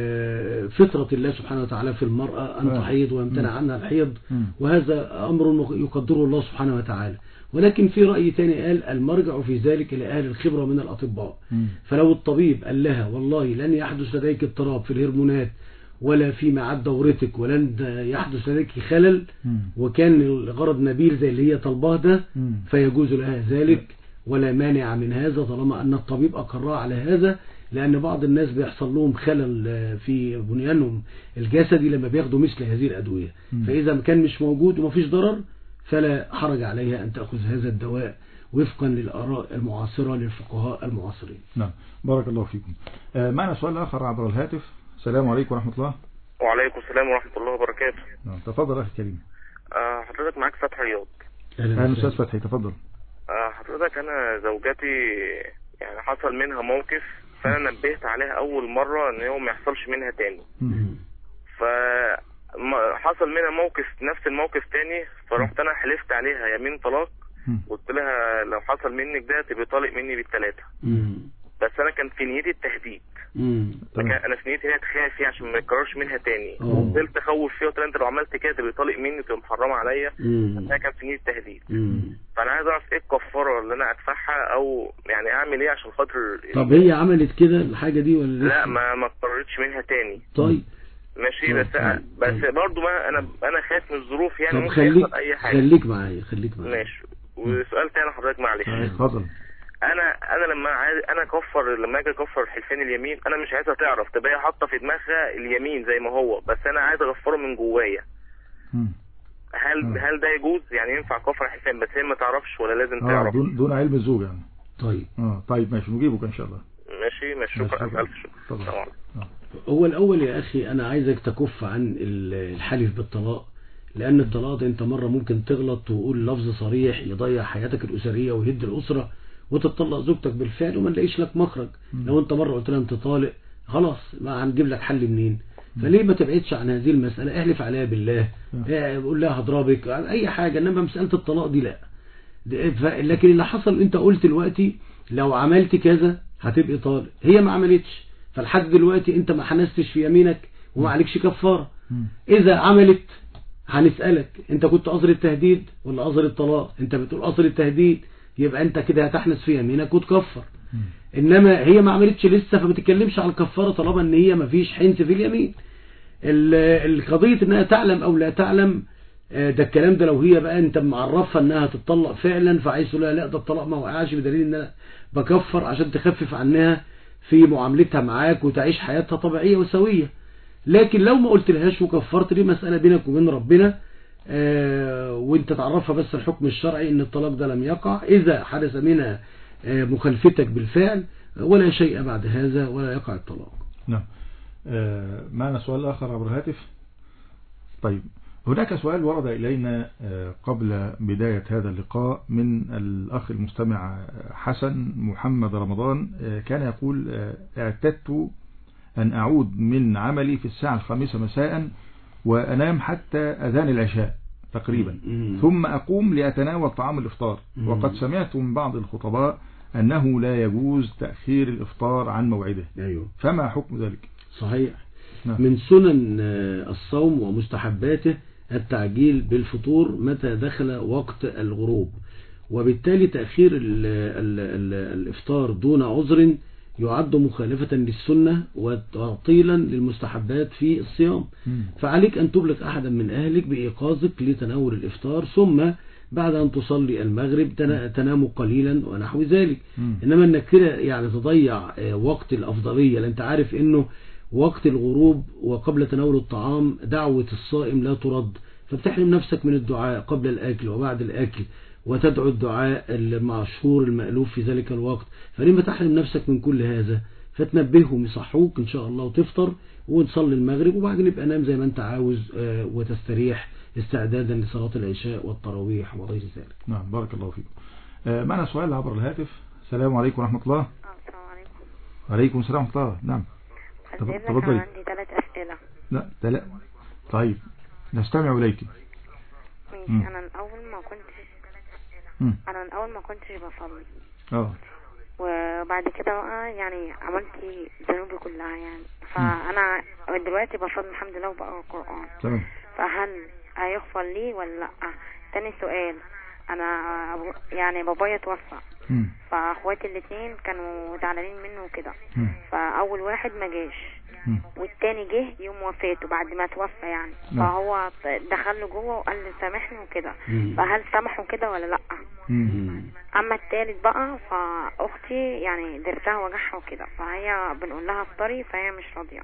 فطرة الله سبحانه وتعالى في المرأة أن تحيض ويمتنع عنها الحيض، وهذا أمر يقدره الله سبحانه وتعالى. ولكن في رأي تاني قال المرجع في ذلك إلى أهل الخبرة من الأطباء، فلو الطبيب قال لها والله لن يحدث لديك اضطراب في الهرمونات ولا في ميعاد دورتك ولن يحدث لديك خلل وكان الغرض نبيل زي اللي هي طلباه ده فيجوز لها ذلك ولا مانع من هذا طالما أن الطبيب أقرها على هذا، لأن بعض الناس بيحصل لهم خلل في بنيانهم الجسدي لما بياخدوا مثل هذه الأدوية، فإذا كان مش موجود ومفيش ضرر فلا حرج عليها أن تأخذ هذا الدواء وفقا للآراء المعاصرة للفقهاء المعاصرين. نعم بارك الله فيكم. آه معنا سؤال آخر عبر الهاتف. السلام عليكم ورحمة الله. وعليكم السلام ورحمة الله وبركاته. نعم تفضل أخي الكريم. آه حضرتك معاك فتحي رياض. أهلا أستاذ فتحي تفضل. آه حضرتك أنا زوجتي يعني حصل منها موقف فأنا نبهت عليها أول مرة إن هو ما يحصلش منها تاني. ف حصل منها موقف نفس الموقف تاني فرحت انا حلفت عليها يمين طلاق، قلت لها لو حصل منك ده تبقى طالق مني بالثلاثه، بس انا كان في نيتي التهديد، انا في نيتي هي تخاف فيها عشان ما يتكررش منها تاني، فضلت اخوف فيها قلت لها انت لو عملت كده تبقى طالق مني تبقى محرمه عليا، بس هي كان في نيتي التهديد. فانا عايز اعرف ايه الكفاره اللي انا ادفعها او يعني اعمل ايه عشان خاطر. طب هي عملت كده الحاجه دي ولا لا؟ ما ما اتكررتش منها تاني. طيب ماشي بس بس برضو ما انا انا خايف من الظروف يعني ممكن يحصل اي حاجه. خليك معايا خليك معايا ماشي. وسؤال تاني حضرتك معلش. اتفضل. انا انا لما عايز انا اكفر لما اجي اكفر حلفان اليمين انا مش عايزها تعرف تبقى هي حاطه في دماغها اليمين زي ما هو، بس انا عايز اغفره من جوايا. هل م. هل ده يجوز يعني ينفع كفر حلفان بس هي ما تعرفش ولا لازم آه تعرف؟ دون دون علم الزوج يعني. طيب اه طيب ماشي نجيبك ان شاء الله. ماشي ماشي شكرا الف شكر. طبعا. هو الأول يا أخي أنا عايزك تكف عن الحلف بالطلاق لأن الطلاق أنت مرة ممكن تغلط وقول لفظ صريح يضيع حياتك الأسرية ويهد الأسرة وتطلق زوجتك بالفعل وما نلاقيش لك مخرج. لو أنت مرة قلت لها أنت طالق خلاص ما هنجيب لك حل منين؟ فليه ما تبعدش عن هذه المسألة؟ احلف عليها بالله، قول لها هضربك، أي حاجة، إنما مسألة الطلاق دي لا. لكن اللي حصل أنت قلت دلوقتي لو عملت كذا هتبقى طالق، هي ما عملتش، فلحد دلوقتي أنت ما حنستش في يمينك وما عليكش كفارة. إذا عملت هنسألك أنت كنت قصر التهديد ولا قصر الطلاق؟ أنت بتقول قصر التهديد، يبقى أنت كده هتحنس في يمينك وتكفر. إنما هي ما عملتش لسه، فما تتكلمش على الكفارة طالما إن هي ما فيش حنس في اليمين. القضية إنها تعلم أو لا تعلم، ده الكلام ده لو هي بقى أنت معرفها إنها تطلق فعلا، فعايز تقول لها لا ده الطلاق ما وقعش، بدليل إن أنا بكفر عشان تخفف عنها في معاملتها معاك وتعيش حياتها طبيعية وسوية. لكن لو ما قلت لهاش وكفرت، دي مسألة بينك وبين ربنا، آه وانت تعرفها بس الحكم الشرعي ان الطلاق ده لم يقع اذا حدث منها آه مخالفتك بالفعل، ولا شيء بعد هذا ولا يقع الطلاق. نعم. آه معنا سؤال اخر عبر الهاتف. طيب، هناك سؤال ورد الينا آه قبل بداية هذا اللقاء من الاخ المستمع حسن محمد رمضان، آه كان يقول آه اعتدت أن أعود من عملي في الساعة الخامسة مساء وأنام حتى أذان العشاء تقريبا، ثم أقوم لأتناول طعام الإفطار، وقد سمعت من بعض الخطباء أنه لا يجوز تأخير الإفطار عن موعده. أيوه. فما حكم ذلك؟ صحيح. نعم. من سنن الصوم ومستحباته التعجيل بالفطور متى دخل وقت الغروب، وبالتالي تأخير ال ال ال الإفطار دون عذر يعد مخالفة للسنة وتعطيلا للمستحبات في الصيام. مم. فعليك أن تبلغ أحدا من أهلك بإيقاظك لتناول الإفطار، ثم بعد أن تصلي المغرب تنام قليلا ونحو ذلك. مم. إنما أنك كده يعني تضيع وقت الأفضلية، لأن أنت عارف أنه وقت الغروب وقبل تناول الطعام دعوة الصائم لا ترد، فبتحرم نفسك من الدعاء قبل الأكل وبعد الأكل، وتدعو الدعاء المشهور المألوف في ذلك الوقت. فلما تحرم نفسك من كل هذا؟ فتنبههم يصحوك إن شاء الله وتفطر ونصلي المغرب، وبعدين يبقى نام زي ما أنت عاوز وتستريح استعدادا لصلاة العشاء والتراويح وغير ذلك. نعم، بارك الله فيكم. معنا سؤال عبر الهاتف. السلام عليكم ورحمة الله. السلام عليكم. وعليكم السلام ورحمة الله. نعم. تفضلي. عندي ثلاث أسئلة. لا ثلاث. طيب نستمع إليك. ماشي. أنا الأول ما كنتش مم. أنا الأول ما كنتش بصلي. اه. وبعد كده بقى يعني عملت ذنوبي كلها يعني، فأنا دلوقتي بصلي الحمد لله وبقرأ القرآن. تمام. فهل هيغفر لي ولا لأ؟ تاني سؤال، أنا يعني بابايا توفى، فأخواتي الاثنين كانوا زعلانين منه وكده، فأول واحد ما جاش والتاني جه يوم وفاته بعد ما توفى يعني، فهو دخل له جوه وقال لي سامحني وكده، فهل سامحه كده ولا لا؟ اما التالت بقى فاختي يعني درتها وجعها وكده، فهي بنقول لها افطري فهي مش راضيه،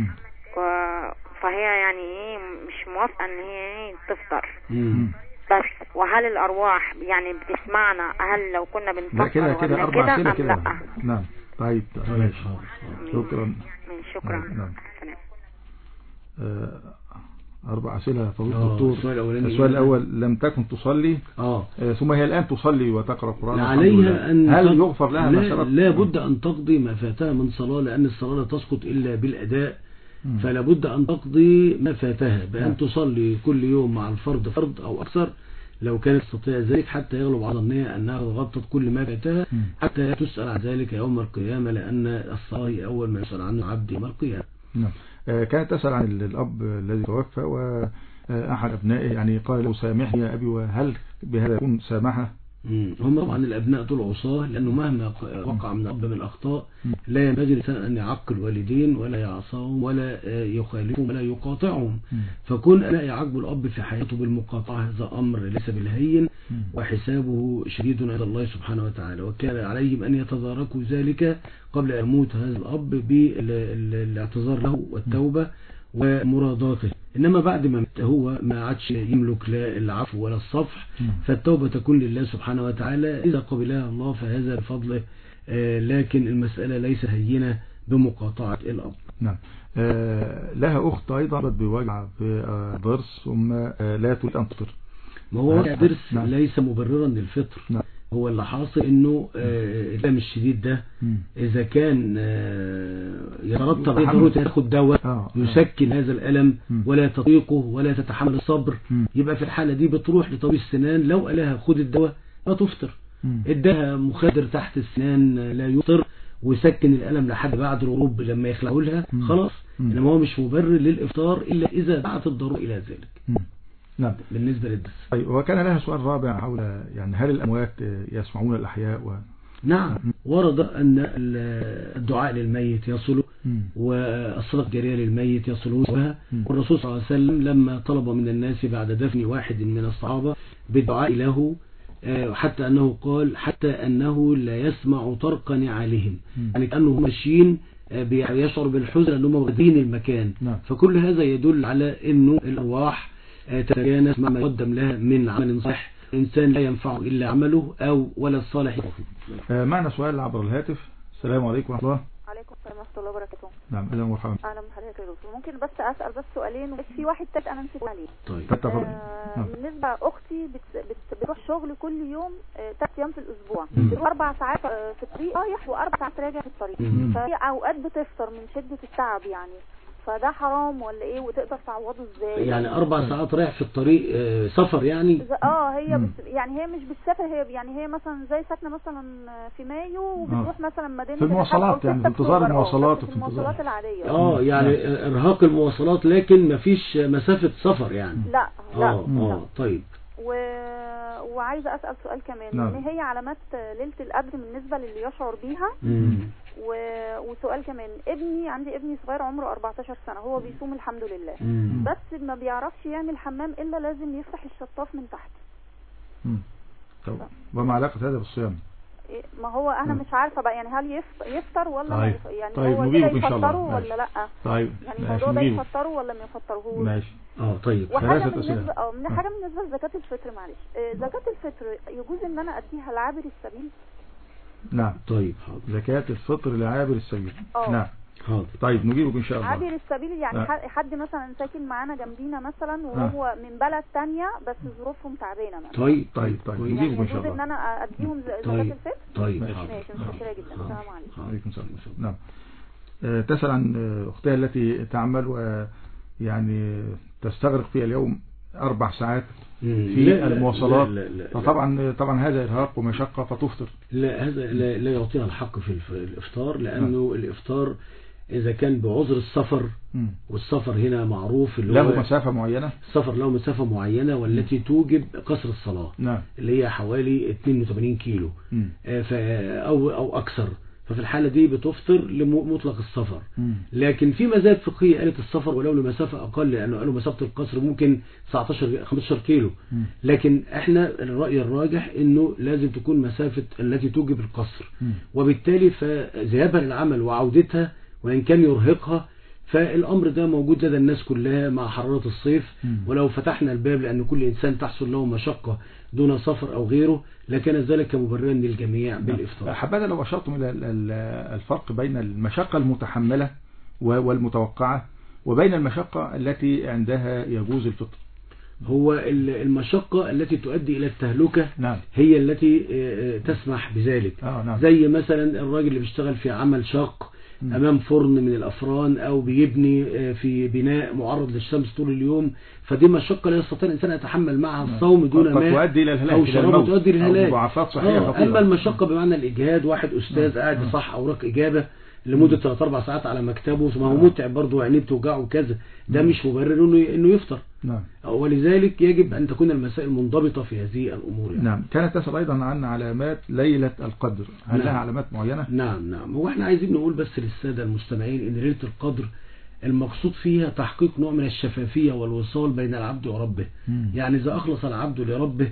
فهي يعني ايه مش موافقه ان هي ايه تفطر بس. وهل الارواح يعني بتسمعنا هل لو كنا بنفطر ولا كده ام لا؟ نعم. طيب ماشي. شكرا. شكرا. نعم. آه أربع أسئلة فضيلة الدكتور. السؤال الأول، لم تكن تصلي آه. آه ثم هي الآن تصلي وتقرأ القرآن، عليها أن هل يغفر لها ما سبق؟ لا بد أن تقضي ما فاتها من صلاة، لأن الصلاة لا تسقط إلا بالأداء، م. فلا بد أن تقضي ما فاتها بأن تصلي كل يوم مع الفرد فرد أو أكثر لو كانت تستطيع ذلك، حتى يغلب على ظنها أنها غطت كل ما فاتها، حتى تسأل عن ذلك يوم القيامة، لأن الصلاة أول ما يسأل عنه عبد يوم القيامة. نعم. كانت تسأل عن الأب الذي توفى وأحد أبنائه يعني قال له سامحني يا أبي، وهل بهذا يكون سامحه؟ هم طبعا الأبناء دول عصاه، لأنه مهما وقع من الأب من الأخطاء لا ينبغي الإنسان أن يعقل والدين ولا يعصاهم ولا يخالفهم ولا يقاطعهم، فكون لا يعاقب الأب في حياته بالمقاطعة هذا أمر ليس بالهين، وحسابه شديد عند الله سبحانه وتعالى، وكان عليهم أن يتداركوا ذلك قبل أن يموت هذا الأب بالاعتذار له والتوبة ومراداته. إنما بعد ما هو ما عادش يملك لا العفو ولا الصفح، فالتوبة تكون لله سبحانه وتعالى، إذا قبلها الله فهذا بفضله، لكن المسألة ليس هينة بمقاطعة الأب. نعم. لها أخت أيضا بوجع في الضرس ثم لا تريد أن تفطر. ما هو وجع ضرس نعم. ليس مبررا للفطر نعم. هو اللي حاصل انه الالم الشديد ده اذا كان يترتب عليه ضروره تاخد دواء يسكن هذا الالم ولا تطيقه ولا تتحمل الصبر، يبقى في الحاله دي بتروح لطبيب السنان، لو قالها خد الدواء لا تفطر، اداها مخدر تحت السنان لا يفطر ويسكن الالم لحد بعد الغروب لما يخلعوا لها خلاص، انما هو مش مبرر للافطار الا اذا دعت الضروره الى ذلك. نعم بالنسبة للدرس. طيب وكان لها سؤال رابع حول يعني هل الأموات يسمعون الأحياء و... نعم ورد أن الدعاء للميت يصل والصدقة الجارية للميت يصلون بها، والرسول صلى الله عليه وسلم لما طلب من الناس بعد دفن واحد من الصحابة بالدعاء له حتى أنه قال حتى أنه لا يسمع طرق نعالهم، يعني كأنهم ماشيين يشعر بالحزن أنهم واخدين المكان. نعم. فكل هذا يدل على أنه الأرواح تتجانس مع ما يقدم لها من عمل صالح، إنسان لا ينفعه إلا عمله أو ولا الصالح. معنا سؤال عبر الهاتف. السلام عليكم ورحمة الله. عليكم السلام ورحمة الله وبركاته. نعم أهلا ومرحبا. أهلا بحضرتك يا دكتور. ممكن بس أسأل بس سؤالين وبس في واحد تالت أنا نسيت عليه. طيب. آه بالنسبة أختي بت بت بتروح شغل كل يوم ثلاث أيام في الأسبوع، بتروح أربع ساعات في الطريق رايح وأربع ساعات راجع في الطريق، فهي أوقات بتفطر من شدة التعب يعني، فده حرام ولا ايه وتقدر تعوضه ازاي؟ يعني اربع ساعات رايح في الطريق سفر يعني؟ اه هي بس يعني هي مش بتسافر، هي يعني هي مثلا زي ساكنه مثلا في مايو وبتروح مثلا مدينه في المواصلات يعني في انتظار المواصلات في المواصلات العاديه. اه يعني ارهاق المواصلات لكن مفيش مسافه سفر يعني؟ لا لا اه اه طيب. و... وعايزه اسال سؤال كمان، نعم. ان هي علامات ليله القدر بالنسبه للي يشعر بيها. مم. و... وسؤال كمان، ابني عندي ابني صغير عمره أربعتاشر سنة، هو بيصوم الحمد لله. مم. بس ما بيعرفش يعمل حمام الا لازم يفتح الشطاف من تحت. امم طب وما علاقه هذا بالصيام؟ ما هو انا مم. مش عارفه بقى يعني هل يفطر ولا طيب. ما يعني طيب. هو كده يفطروا ولا لا؟ طيب يعني الموضوع ده يفطروا ولا ما يفطرهوش؟ ماشي. اه طيب. وحاجه بالنسبه اه من حاجه بالنسبه لزكاه الفطر، معلش آه زكاه الفطر يجوز ان انا اديها لعابر السبيل؟ نعم. طيب حاضر. زكاة الفطر لعابر السبيل. أوه. نعم حاضر. طيب نجيبك ان شاء الله. عابر السبيل يعني لا. حد مثلا ساكن معانا جنبينا مثلا وهو آه. من بلد تانية بس ظروفهم تعبانه مثلا. طيب طيب طيب يعني نجيبك ان شاء الله. ان انا اديهم زكاة طيب. الفطر؟ طيب ماشي متشكره جدا. السلام عليكم. وعليكم السلام. نعم. أه تسأل عن اختها التي تعمل ويعني تستغرق في اليوم أربع ساعات في لا المواصلات، لا لا لا فطبعا طبعا هذا إرهاق ومشقة فتفطر. لا هذا لا, لا يعطيها الحق في الإفطار، لأنه لا. الإفطار إذا كان بعذر السفر، م. والسفر هنا معروف اللي له مسافة معينة، السفر له مسافة معينة والتي م. توجب قصر الصلاة. نعم. اللي هي حوالي اثنين وثمانين كيلو أو أو أكثر، ففي الحالة دي بتفطر لمطلق السفر. م. لكن في مزايا فقهية قالت السفر ولو لمسافة أقل، لأنه قالوا مسافة القصر ممكن تسعتاشر خمستاشر كيلو. م. لكن احنا الرأي الراجح انه لازم تكون مسافة التي توجب القصر، م. وبالتالي فذهابها للعمل وعودتها وإن كان يرهقها فالأمر ده موجود لدى الناس كلها مع حرارة الصيف. م. ولو فتحنا الباب لأن كل إنسان تحصل له مشقة دون سفر أو غيره لكان ذلك مبررا للجميع بالإفطار. حبذا لو أشرتم إلى الفرق بين المشقة المتحملة والمتوقعة وبين المشقة التي عندها يجوز الفطر. هو المشقة التي تؤدي إلى التهلكة. نعم. هي التي تسمح بذلك. آه نعم. زي مثلا الراجل اللي بيشتغل في عمل شاق أمام فرن من الأفران أو بيبني في بناء معرض للشمس طول اليوم، فدي مشقة لا يستطيع الإنسان يتحمل معها الصوم دون ماء تؤدي إلى الهلاك أو شراب تؤدي إلى الهلاك. ضعفات صحية آه أما المشقة بمعنى الإجهاد، واحد أستاذ قاعد يصح أوراق إجابة لمدة ثلاث أربع ساعات على مكتبه ثم هو متعب برضه وعينيه بتوجعه وكذا، ده مش مبرر إنه إنه يفطر. نعم. ولذلك يجب أن تكون المسائل منضبطة في هذه الأمور يعني. نعم. كانت تسأل أيضا عن علامات ليلة القدر، هل نعم. لها علامات معينة؟ نعم نعم. هو احنا عايزين نقول بس للسادة المستمعين إن ليلة القدر المقصود فيها تحقيق نوع من الشفافية والوصال بين العبد وربه. مم. يعني إذا أخلص العبد لربه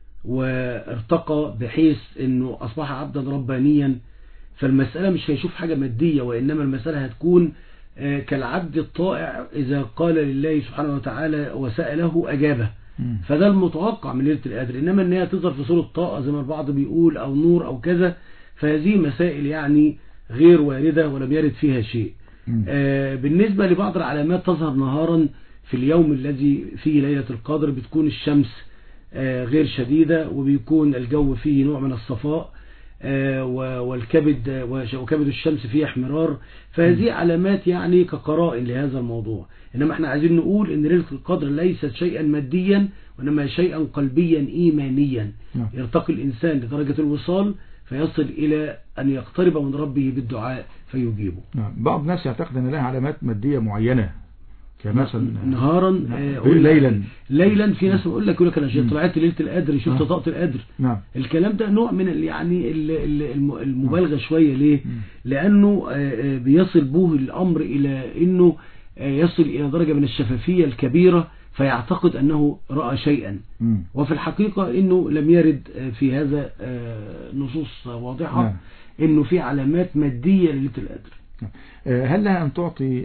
وارتقى بحيث إنه أصبح عبدا ربانيا، فالمسألة مش هيشوف حاجة مادية، وإنما المسألة هتكون كالعبد الطائع إذا قال لله سبحانه وتعالى وسأله أجابه. مم. فده المتوقع من ليلة القدر، إنما أنها تظهر في صورة طاقة زي ما البعض بيقول أو نور أو كذا، فهذه مسائل يعني غير واردة ولم يرد فيها شيء. آه بالنسبة لبعض العلامات تظهر نهارا في اليوم الذي فيه ليلة القدر، بتكون الشمس آه غير شديدة، وبيكون الجو فيه نوع من الصفاء آه والكبد وكبد الشمس فيه احمرار. فهذه علامات يعني كقرائن لهذا الموضوع. إنما احنا عايزين نقول إن ليلة القدر ليست شيئا ماديا، وإنما شيئا قلبيا إيمانيا. يرتقي الإنسان لدرجة الوصال فيصل إلى أن يقترب من ربه بالدعاء فيجيبه. بعض الناس يعتقد أن لها علامات مادية معينة، كمثلا نهارا آه ليلا ليلا في ناس بيقول لك يقول لك انا طلعت ليله القدر شفت طاقه القدر. نعم. الكلام ده نوع من يعني المبالغه شويه. ليه؟ لانه بيصل به الامر الى انه يصل الى درجه من الشفافيه الكبيره، فيعتقد انه راى شيئا، وفي الحقيقه انه لم يرد في هذا نصوص واضحه. نعم. انه في علامات ماديه لليله القدر. هل لها ان تعطي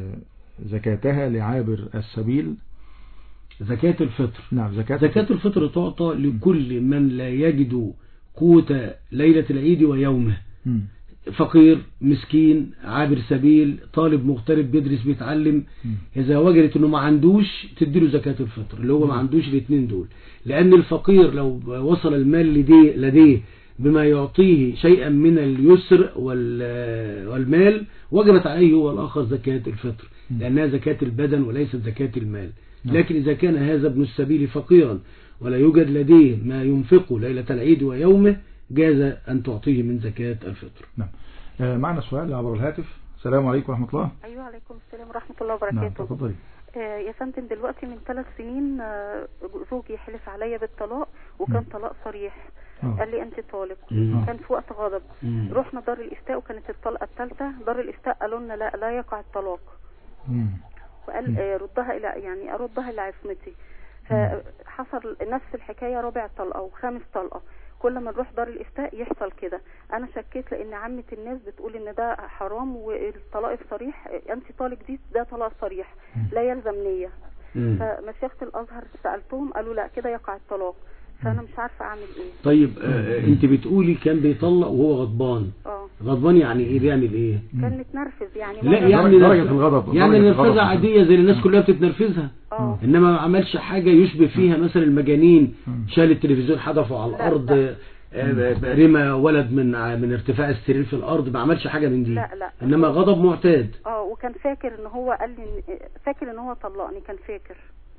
زكاتها لعابر السبيل؟ زكاة الفطر. نعم. زكاة, زكاة الفطر تعطى لكل من لا يجد قوت ليلة العيد ويومه. م. فقير، مسكين، عابر سبيل، طالب مغترب بيدرس بيتعلم. م. إذا وجدت انه ما عندوش تديله زكاة الفطر، اللي هو م. ما عندوش الاثنين دول. لأن الفقير لو وصل المال لديه, لديه بما يعطيه شيئا من اليسر والمال وجبت عليه هو الآخر زكاة الفطر، لأنها زكاة البدن وليست زكاة المال. لكن إذا كان هذا ابن السبيل فقيرا ولا يوجد لديه ما ينفقه ليلة العيد ويومه جاز أن تعطيه من زكاة الفطر. نعم. آه معنا سؤال عبر الهاتف. السلام عليكم ورحمة الله. أيوة عليكم السلام ورحمة الله وبركاته. نعم تفضلي. آه يا فندم دلوقتي من ثلاث سنين آه زوجي حلف عليا بالطلاق وكان م. طلاق صريح. أوه. قال لي انت طالق. مم. كان في وقت غضب. مم. رحنا دار الافتاء وكانت الطلقه الثالثه. دار الافتاء قالوا لنا لا لا يقع الطلاق. مم. وقال آه ردها الى يعني اردها لعصمتي. فحصل نفس الحكايه رابع طلقه وخامس طلقه. كل ما نروح دار الافتاء يحصل كده. انا شكيت لان عامه الناس بتقول ان ده حرام، والطلاق الصريح انت طالق دي ده طلاق صريح لا يلزم نيه. فمشيخه الازهر سالتهم قالوا لا كده يقع الطلاق. فانا مش عارفه اعمل ايه. طيب آه انت بتقولي كان بيطلق وهو غضبان. اه غضبان يعني ايه؟ بيعمل ايه؟ كان متنرفز يعني. لا يعني درجه الغضب يعني نرفزه عاديه زي الناس كلها بتتنرفزها. اه انما ما عملش حاجه يشبه فيها مثلا المجانين، شال التلفزيون حدفه على الارض، آه رمى ولد من من ارتفاع السرير في الارض، ما عملش حاجه من دي. لا لا انما غضب معتاد. اه وكان فاكر ان هو قال لي فاكر ان هو طلقني، كان فاكر.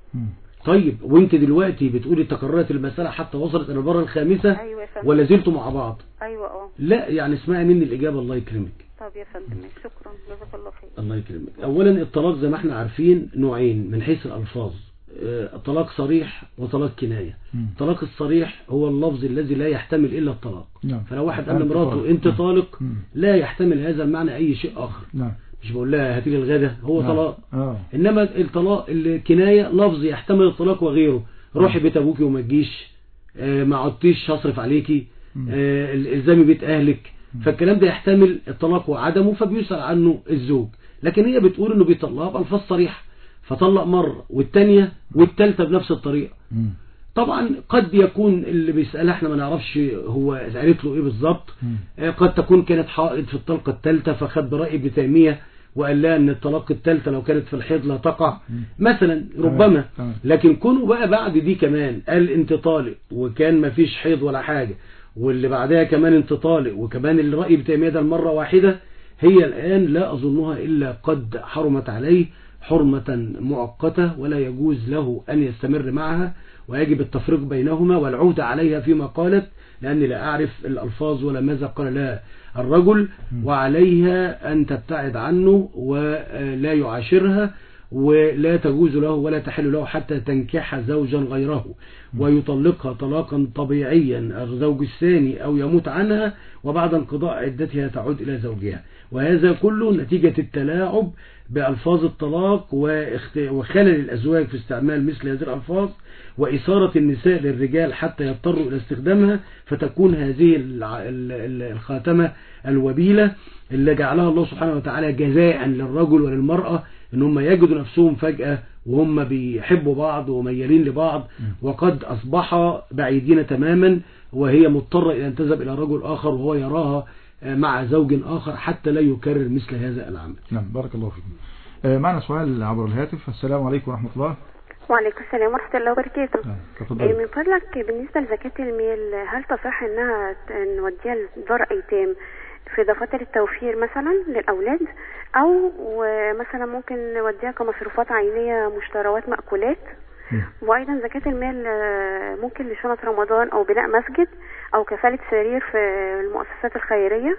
طيب وانت دلوقتي بتقولي تكررت المسألة حتى وصلت الى المرة الخامسة. ايوه يا فندم. ولا زلتوا مع بعض؟ ايوه اه. لا يعني اسمعي مني الإجابة الله يكرمك. طب يا فندم شكرا جزاك الله خير. الله يكرمك. اولا الطلاق زي ما احنا عارفين نوعين من حيث الألفاظ، اه طلاق صريح وطلاق كناية. الطلاق الصريح هو اللفظ الذي لا يحتمل إلا الطلاق. نعم. فلو واحد قال لمراته انت طالق لا يحتمل هذا المعنى أي شيء آخر. نعم. مش بقول لها هاتي لي الغدا، هو آه. طلاق. آه. انما الطلاق الكنايه لفظ يحتمل الطلاق وغيره. روحي بيت ابوكي وما تجيش، آه ما عدتيش هصرف عليكي، آه الزامي بيت اهلك. م. فالكلام ده يحتمل الطلاق وعدمه فبيسأل عنه الزوج. لكن هي بتقول انه بيطلقها بألفاظ صريحه، فطلق مره والثانيه والثالثه بنفس الطريقه. م. طبعا قد يكون اللي بيسألها احنا ما نعرفش هو قالت له ايه بالظبط. قد تكون كانت حائض في الطلقة الثالثة فخد برأي ابن تيمية وقال لها ان الطلاق الثالثة لو كانت في الحيض لا تقع مثلا ربما. لكن كونه بقى بعد دي كمان قال انت طالق وكان ما فيش حيض ولا حاجة، واللي بعدها كمان انت طالق، وكمان الرأي ابن تيمية ده المرة واحدة، هي الآن لا أظنها إلا قد حرمت عليه حرمة مؤقتة ولا يجوز له أن يستمر معها، ويجب التفريق بينهما والعودة عليها فيما قالت، لأني لا أعرف الألفاظ ولا ماذا قال لها الرجل، وعليها أن تبتعد عنه ولا يعاشرها ولا تجوز له ولا تحل له حتى تنكح زوجا غيره، ويطلقها طلاقا طبيعيا الزوج الثاني أو يموت عنها، وبعد انقضاء عدتها تعود إلى زوجها. وهذا كله نتيجة التلاعب بألفاظ الطلاق وخلل الأزواج في استعمال مثل هذه الألفاظ، وإثارة النساء للرجال حتى يضطروا إلى استخدامها، فتكون هذه الخاتمة الوبيلة اللي جعلها الله سبحانه وتعالى جزاء للرجل وللمرأة ان هم يجدوا نفسهم فجأة وهم بيحبوا بعض وميالين لبعض، وقد أصبحا بعيدين تماما، وهي مضطرة إلى أن تذهب إلى رجل آخر وهو يراها مع زوج آخر حتى لا يكرر مثل هذا العمل. نعم بارك الله فيكم. معنا سؤال عبر الهاتف. السلام عليكم ورحمة الله. وعليكم السلام ورحمة الله وبركاته. تفضل. من فضلك بالنسبة لزكاة المال هل تصح انها نوديها لدار ايتام في دفاتر التوفير مثلا للاولاد، او مثلا ممكن نوديها كمصروفات عينية مشتروات مأكولات؟ وايضا زكاة المال ممكن لشنط رمضان او بناء مسجد او كفالة سرير في المؤسسات الخيرية.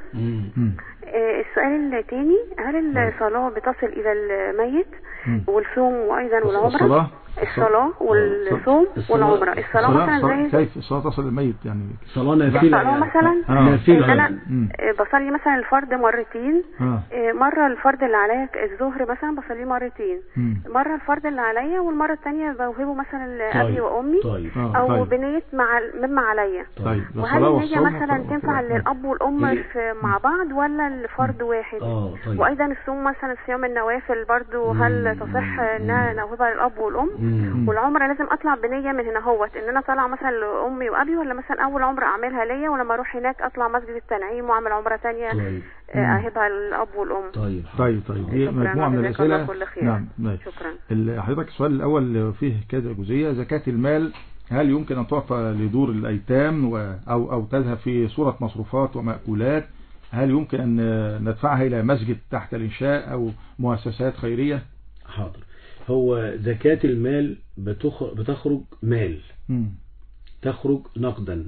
السؤال الثاني، هل الصلاة بتصل الى الميت والصوم وايضا والعمرة؟ الصلاة الصلاة والصوم والعمرة. الصلاة مثلا زي كيف الصلاة تصل للميت؟ يعني صلاة نافلة. الصلاة مثلا نافلة. انا بصلي مثلا الفرض مرتين، مرة الفرض اللي عليا الظهر مثلا بصليه مرتين، مرة الفرض اللي عليا والمرة الثانية بوهبه مثلا لأبي وأمي أو بنية مع مما عليا. طيب. وهل النية مثلا تنفع للأب والأم مع بعض ولا الفرض واحد؟ طيب. وأيضا الصوم مثلا صيام النوافل برضو هل تصح انها نوهبها للأب والأم؟ والعمره لازم اطلع بنيه من هنا هوت ان انا طالعه مثلا لامي وابي، ولا مثلا اول عمره اعملها ليا ولما اروح هناك اطلع مسجد التنعيم واعمل عمره ثانيه طيب. اهبها للاب والام؟ طيب طيب طيب دي مجموعه من الاسئله. نعم شكرا. حضرتك السؤال الاول فيه كذا جزئيه. زكاه المال هل يمكن ان تعطى لدور الايتام او او تذهب في صوره مصروفات ومأكولات؟ هل يمكن ان ندفعها الى مسجد تحت الانشاء او مؤسسات خيريه؟ حاضر. هو زكاة المال بتخرج مال م. تخرج نقدا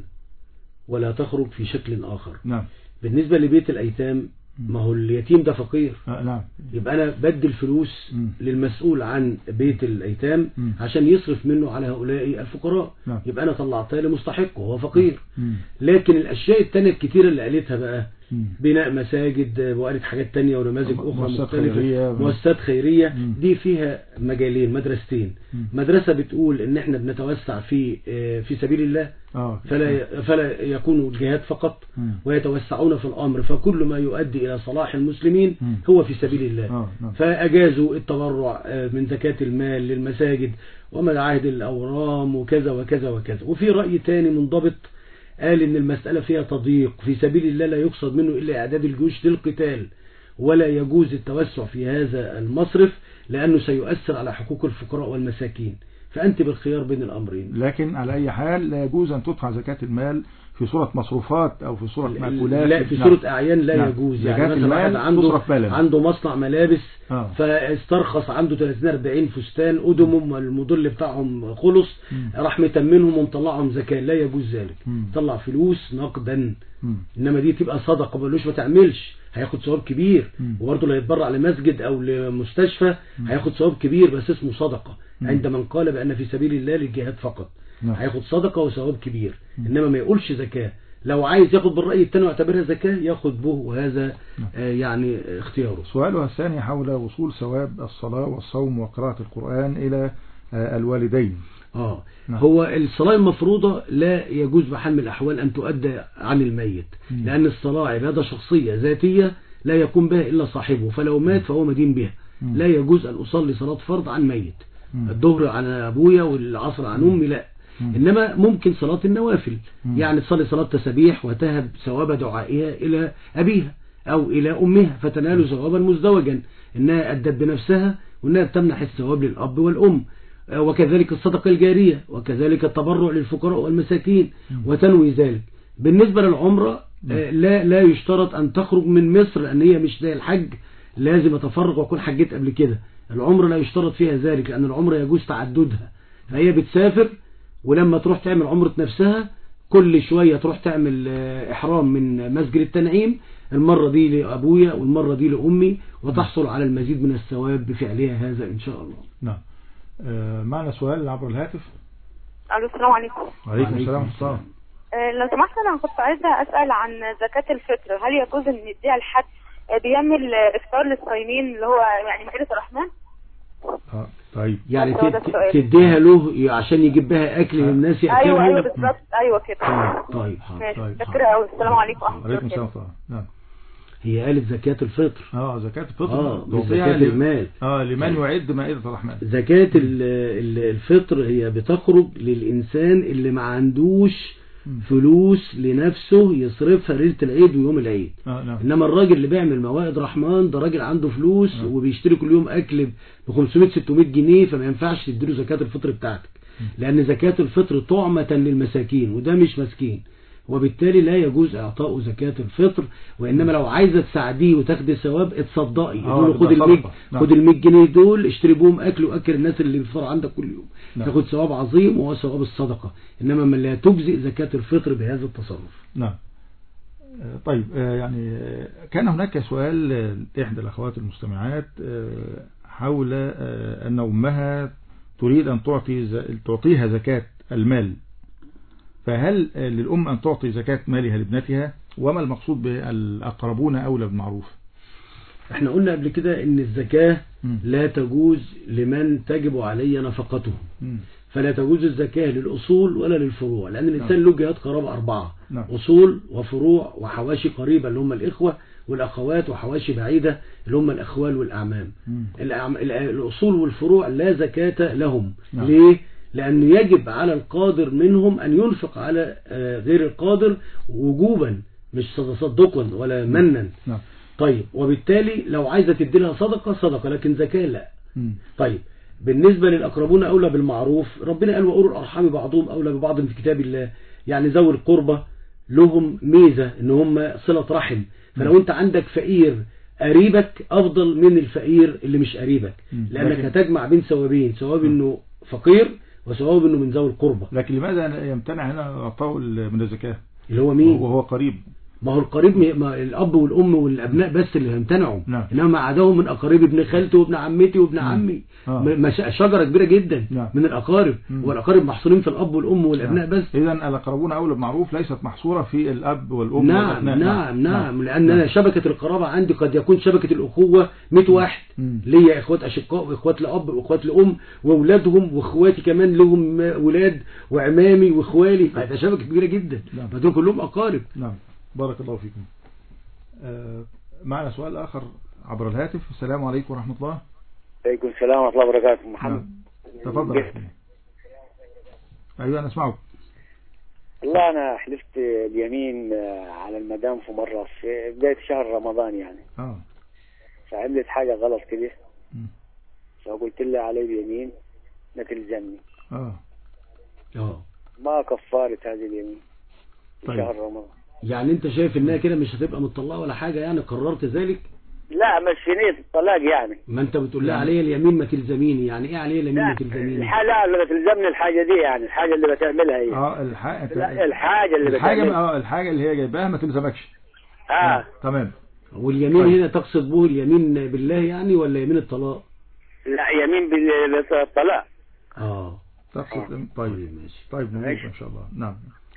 ولا تخرج في شكل آخر. نعم. بالنسبة لبيت الأيتام ما هو اليتيم ده فقير. آه نعم. يبقى أنا بدي الفلوس م. للمسؤول عن بيت الأيتام م. عشان يصرف منه على هؤلاء الفقراء. نعم. يبقى أنا طلعتها لمستحقه وهو فقير. م. لكن الأشياء التانية الكتيرة اللي قالتها بقى بناء مساجد وقالت حاجات تانية ونماذج أخرى مختلفة، مؤسسات خيرية، مم. دي فيها مجالين مدرستين. مم. مدرسة بتقول ان احنا بنتوسع في في سبيل الله آه. فلا فلا يكون الجهاد فقط، مم. ويتوسعون في الأمر، فكل ما يؤدي إلى صلاح المسلمين مم. هو في سبيل الله. آه. آه. فأجازوا التبرع من زكاة المال للمساجد ومعاهد الأورام وكذا وكذا وكذا. وفي رأي تاني منضبط قال ان المسألة فيها تضييق، في سبيل الله لا يقصد منه إلا إعداد الجيوش للقتال، ولا يجوز التوسع في هذا المصرف لأنه سيؤثر على حقوق الفقراء والمساكين، فأنت بالخيار بين الأمرين. لكن على أي حال لا يجوز أن تدفع زكاة المال في صورة مصروفات أو في صورة مأكولات. لا، في صورة أعيان لا نعم. يجوز. يعني مثلا واحد عنده عنده مصنع ملابس آه. فاسترخص عنده ثلاثين أربعين فستان أدمهم والموديل بتاعهم خلص، راح متمنهم ومطلعهم زكاة، لا يجوز ذلك. مم. طلع فلوس نقدا. مم. إنما دي تبقى صدقة، بلوش ما تعملش، هياخد ثواب كبير. وبرضه لا يتبرع لمسجد أو لمستشفى، مم. هياخد ثواب كبير بس اسمه صدقة. مم. عند من قال بأن في سبيل الله للجهاد فقط نعم. هياخد صدقة وثواب كبير. مم. إنما ما يقولش زكاة. لو عايز ياخد بالرأي الثاني ويعتبرها زكاة ياخد به، وهذا نعم. آه يعني اختياره. سؤاله الثاني حول وصول ثواب الصلاة والصوم وقراءة القرآن إلى آه الوالدين. آه نعم. هو الصلاة المفروضة لا يجوز بحال من الأحوال أن تؤدى عن الميت. مم. لأن الصلاة عبادة شخصية ذاتية لا يقوم بها إلا صاحبه، فلو مات فهو مدين بها. مم. لا يجوز أن أصلي صلاة فرض عن ميت. مم. الظهر عن أبويا والعصر عن أمي لا. مم. إنما ممكن صلاة النوافل. مم. يعني تصلي صلاة تسبيح وتهب ثواب دعائها إلى أبيها أو إلى أمها فتنال ثوابا مزدوجا، إنها أدت بنفسها وإنها بتمنح الثواب للأب والأم. وكذلك الصدقة الجارية، وكذلك التبرع للفقراء والمساكين، وتنوي ذلك. بالنسبة للعمرة لا لا يشترط أن تخرج من مصر، لأن هي مش زي الحج لازم أتفرغ وأكون حجيت قبل كده. العمرة لا يشترط فيها ذلك، لأن العمرة يجوز تعددها، فهي بتسافر ولما تروح تعمل عمرة نفسها كل شوية تروح تعمل إحرام من مسجد التنعيم، المرة دي لأبويا والمرة دي لأمي، وتحصل على المزيد من الثواب بفعلها هذا إن شاء الله. نعم. آه معنا سؤال عبر الهاتف. الو السلام عليكم. وعليكم السلام ورحمة الله. لو سمحت انا كنت عايزه اسال عن زكاة الفطر، هل يجوز ان نديها لحد بيعمل افطار للصايمين اللي هو يعني مائدة الرحمن؟ اه طيب يعني تديها له عشان يجيب بها اكل للناس ياكلوا. ايوه ايوه بالظبط ايوه كده. طيب حاضر. طيب شكرا قوي. السلام عليكم. وعليكم السلام. نعم. هي قالت زكاة الفطر. اه زكاة الفطر. اه زكاة المال. اه لمن يعد مائدة الرحمن. زكاة الفطر هي بتخرج للإنسان اللي ما عندوش فلوس لنفسه يصرفها ليلة العيد ويوم العيد. آه نعم. انما الراجل اللي بيعمل موائد رحمن ده راجل عنده فلوس آه. وبيشتري كل يوم اكل ب خمسمائة ستمائة جنيه، فما ينفعش تديله زكاة الفطر بتاعتك، لان زكاة الفطر طعمة للمساكين وده مش مسكين، وبالتالي لا يجوز اعطاء زكاة الفطر. وانما لو عايزة تساعديه وتاخدي ثواب اتصدقي، يقولوا خد المية خد المية جنيه دول اشتري بهم اكل واكل الناس اللي بيفطر عندك كل يوم، نعم. تاخد ثواب عظيم وهو ثواب الصدقة، انما من لا تجزئ زكاة الفطر بهذا التصرف. نعم. طيب يعني كان هناك سؤال احدى الاخوات المستمعات حول ان امها تريد ان تعطي تعطيها زكاة المال، فهل للأم أن تعطي زكاة مالها لابنتها؟ وما المقصود بالأقربون أولى بالمعروف؟ احنا قلنا قبل كده ان الزكاة لا تجوز لمن تجب عليه نفقته، فلا تجوز الزكاة للأصول ولا للفروع، لأن الإنسان له جهات قرابة أربعة، أصول وفروع وحواشي قريبة اللي هم الإخوة والأخوات، وحواشي بعيدة اللي هم الأخوال والأعمام. الأصول والفروع لا زكاة لهم. ليه؟ لأن يجب على القادر منهم أن ينفق على غير القادر وجوبا، مش تصدقا ولا منا. طيب وبالتالي لو عايزة تدي لها صدقة صدقة، لكن زكاة لا. طيب بالنسبة للأقربون أولى بالمعروف، ربنا قال وأولو الأرحام بعضهم أولى ببعض في كتاب الله، يعني ذوي القربة لهم ميزة إن هم صلة رحم، فلو أنت عندك فقير قريبك أفضل من الفقير اللي مش قريبك، لأنك هتجمع بين ثوابين، ثواب إنه فقير وثواب انه من ذوي القربى. لكن لماذا يمتنع هنا اعطاء من الزكاه اللي هو مين؟ وهو قريب. ما هو القريب ما الاب والام والابناء بس اللي يمتنعوا، نعم. انما ما عداهم من اقارب ابن خالته وابن عمتي وابن نعم. عمي آه. شجره كبيره جدا نعم. من الاقارب، والاقارب محصورين في الاب والام والابناء نعم. بس. اذا الاقربون اولى بالمعروف ليست محصوره في الاب والام نعم والابناء. نعم نعم, نعم. لان نعم. شبكه القرابه عندي قد يكون شبكه الاخوه مئة واحد، ليا اخوات اشقاء واخوات لاب واخوات لام واولادهم، واخواتي كمان لهم ولاد وعمامي واخوالي، فهذا شبكه كبيره جدا، نعم. دول كلهم اقارب. نعم. بارك الله فيكم. آه معنا سؤال آخر عبر الهاتف. السلام عليكم ورحمة الله. عليكم السلام ورحمة الله وبركاته. محمد تفضل. أيوة أنا أسمعك. والله أنا حلفت اليمين على المدام في مرة في بداية شهر رمضان يعني آه. فعملت حاجة غلط كده، فقلت لها علي اليمين ما تلزمني. آه آه ما كفارت هذه اليمين في طيب. شهر رمضان. يعني انت شايف انها كده مش هتبقى مطلقه ولا حاجه، يعني قررت ذلك؟ لا مش في نية الطلاق يعني. ما انت بتقول لها عليا اليمين ما تلزميني، يعني ايه عليا اليمين ما تلزميني؟ الحاجه اللي بتلزمني الحاجه دي، يعني الحاجه اللي بتعملها هي. اه الحاجه لا الحاجه اللي الحاجه بتعملها اه الحاجه اللي هي جايباها ما تلزمكش. اه, آه. تمام. واليمين طيب. هنا تقصد به اليمين بالله يعني ولا يمين الطلاق؟ لا يمين بالطلاق. اه تقصد آه. طيب ماشي. طيب نجيب ان شاء الله. نعم.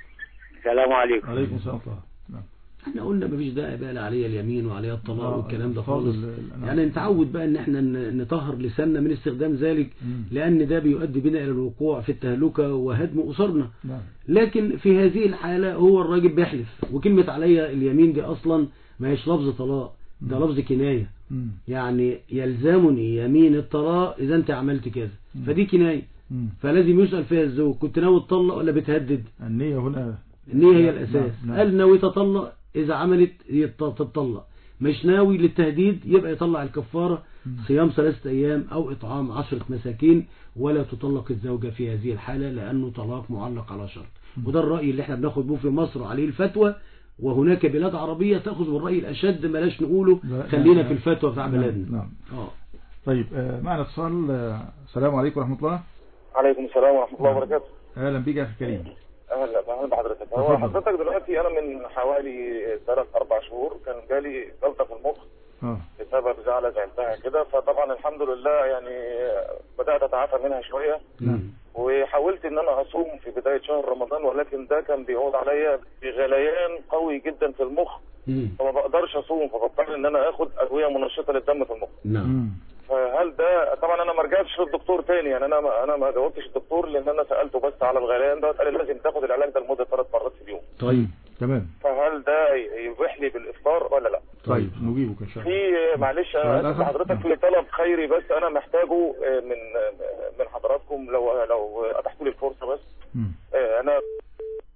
السلام عليكم. عليكم السلام ورحمه الله. نعم. احنا قلنا مفيش داعي بقى لا عليا اليمين وعليا الطلاق آه والكلام ده خالص، يعني نتعود بقى ان احنا نطهر لساننا من استخدام ذلك، مم. لان ده بيؤدي بنا الى الوقوع في التهلكه وهدم اسرنا. نعم. لكن في هذه الحاله هو الراجل بيحلف، وكلمه عليا اليمين دي اصلا ما هيش لفظ طلاق، ده لفظ كنايه، مم. يعني يلزمني يمين الطلاق اذا انت عملت كذا، فدي كنايه، مم. فلازم يسأل فيها الزوج كنت ناوي تطلق ولا بتهدد؟ النية هنا النية هي الأساس. قال ناوي تطلق، إذا عملت تطلق، مش ناوي للتهديد يبقى يطلع الكفارة صيام ثلاثة أيام أو إطعام عشرة مساكين، ولا تطلق الزوجة في هذه الحالة لأنه طلاق معلق على شرط. وده الرأي اللي احنا بناخد به في مصر عليه الفتوى، وهناك بلاد عربية تأخذ بالرأي الأشد، ملاش نقوله خلينا في الفتوى بتاع بلادنا. نعم. آه. طيب معنا اتصال. السلام عليكم ورحمة الله. عليكم السلام ورحمة الله وبركاته. أهلا بك يا أخي كريم. اهلا اهلا بحضرتك. هو حضرتك دلوقتي انا من حوالي ثلاث اربع شهور كان جالي جلطه في المخ اه بسبب زعله زعلتها كده، فطبعا الحمد لله يعني بدات اتعافى منها شويه. نعم. وحاولت ان انا اصوم في بدايه شهر رمضان، ولكن ده كان بيعود عليا بغليان قوي جدا في المخ، فما بقدرش اصوم، فبضطر ان انا اخد ادويه منشطه للدم في المخ. نعم. فهل ده طبعا انا ما رجعتش للدكتور تاني، يعني انا ما انا ما جاوبتش الدكتور لان انا سالته بس على الغليان ده، قال لي لازم تاخد العلاج ده لمده ثلاث مرات في اليوم. طيب تمام. فهل ده يبيح لي بالافطار ولا لا؟ طيب نجيبك ان شاء الله. في معلش انا حضرتك في طلب خيري بس انا محتاجه من من حضراتكم، لو لو اتحتوا لي الفرصه بس. م. انا خيريا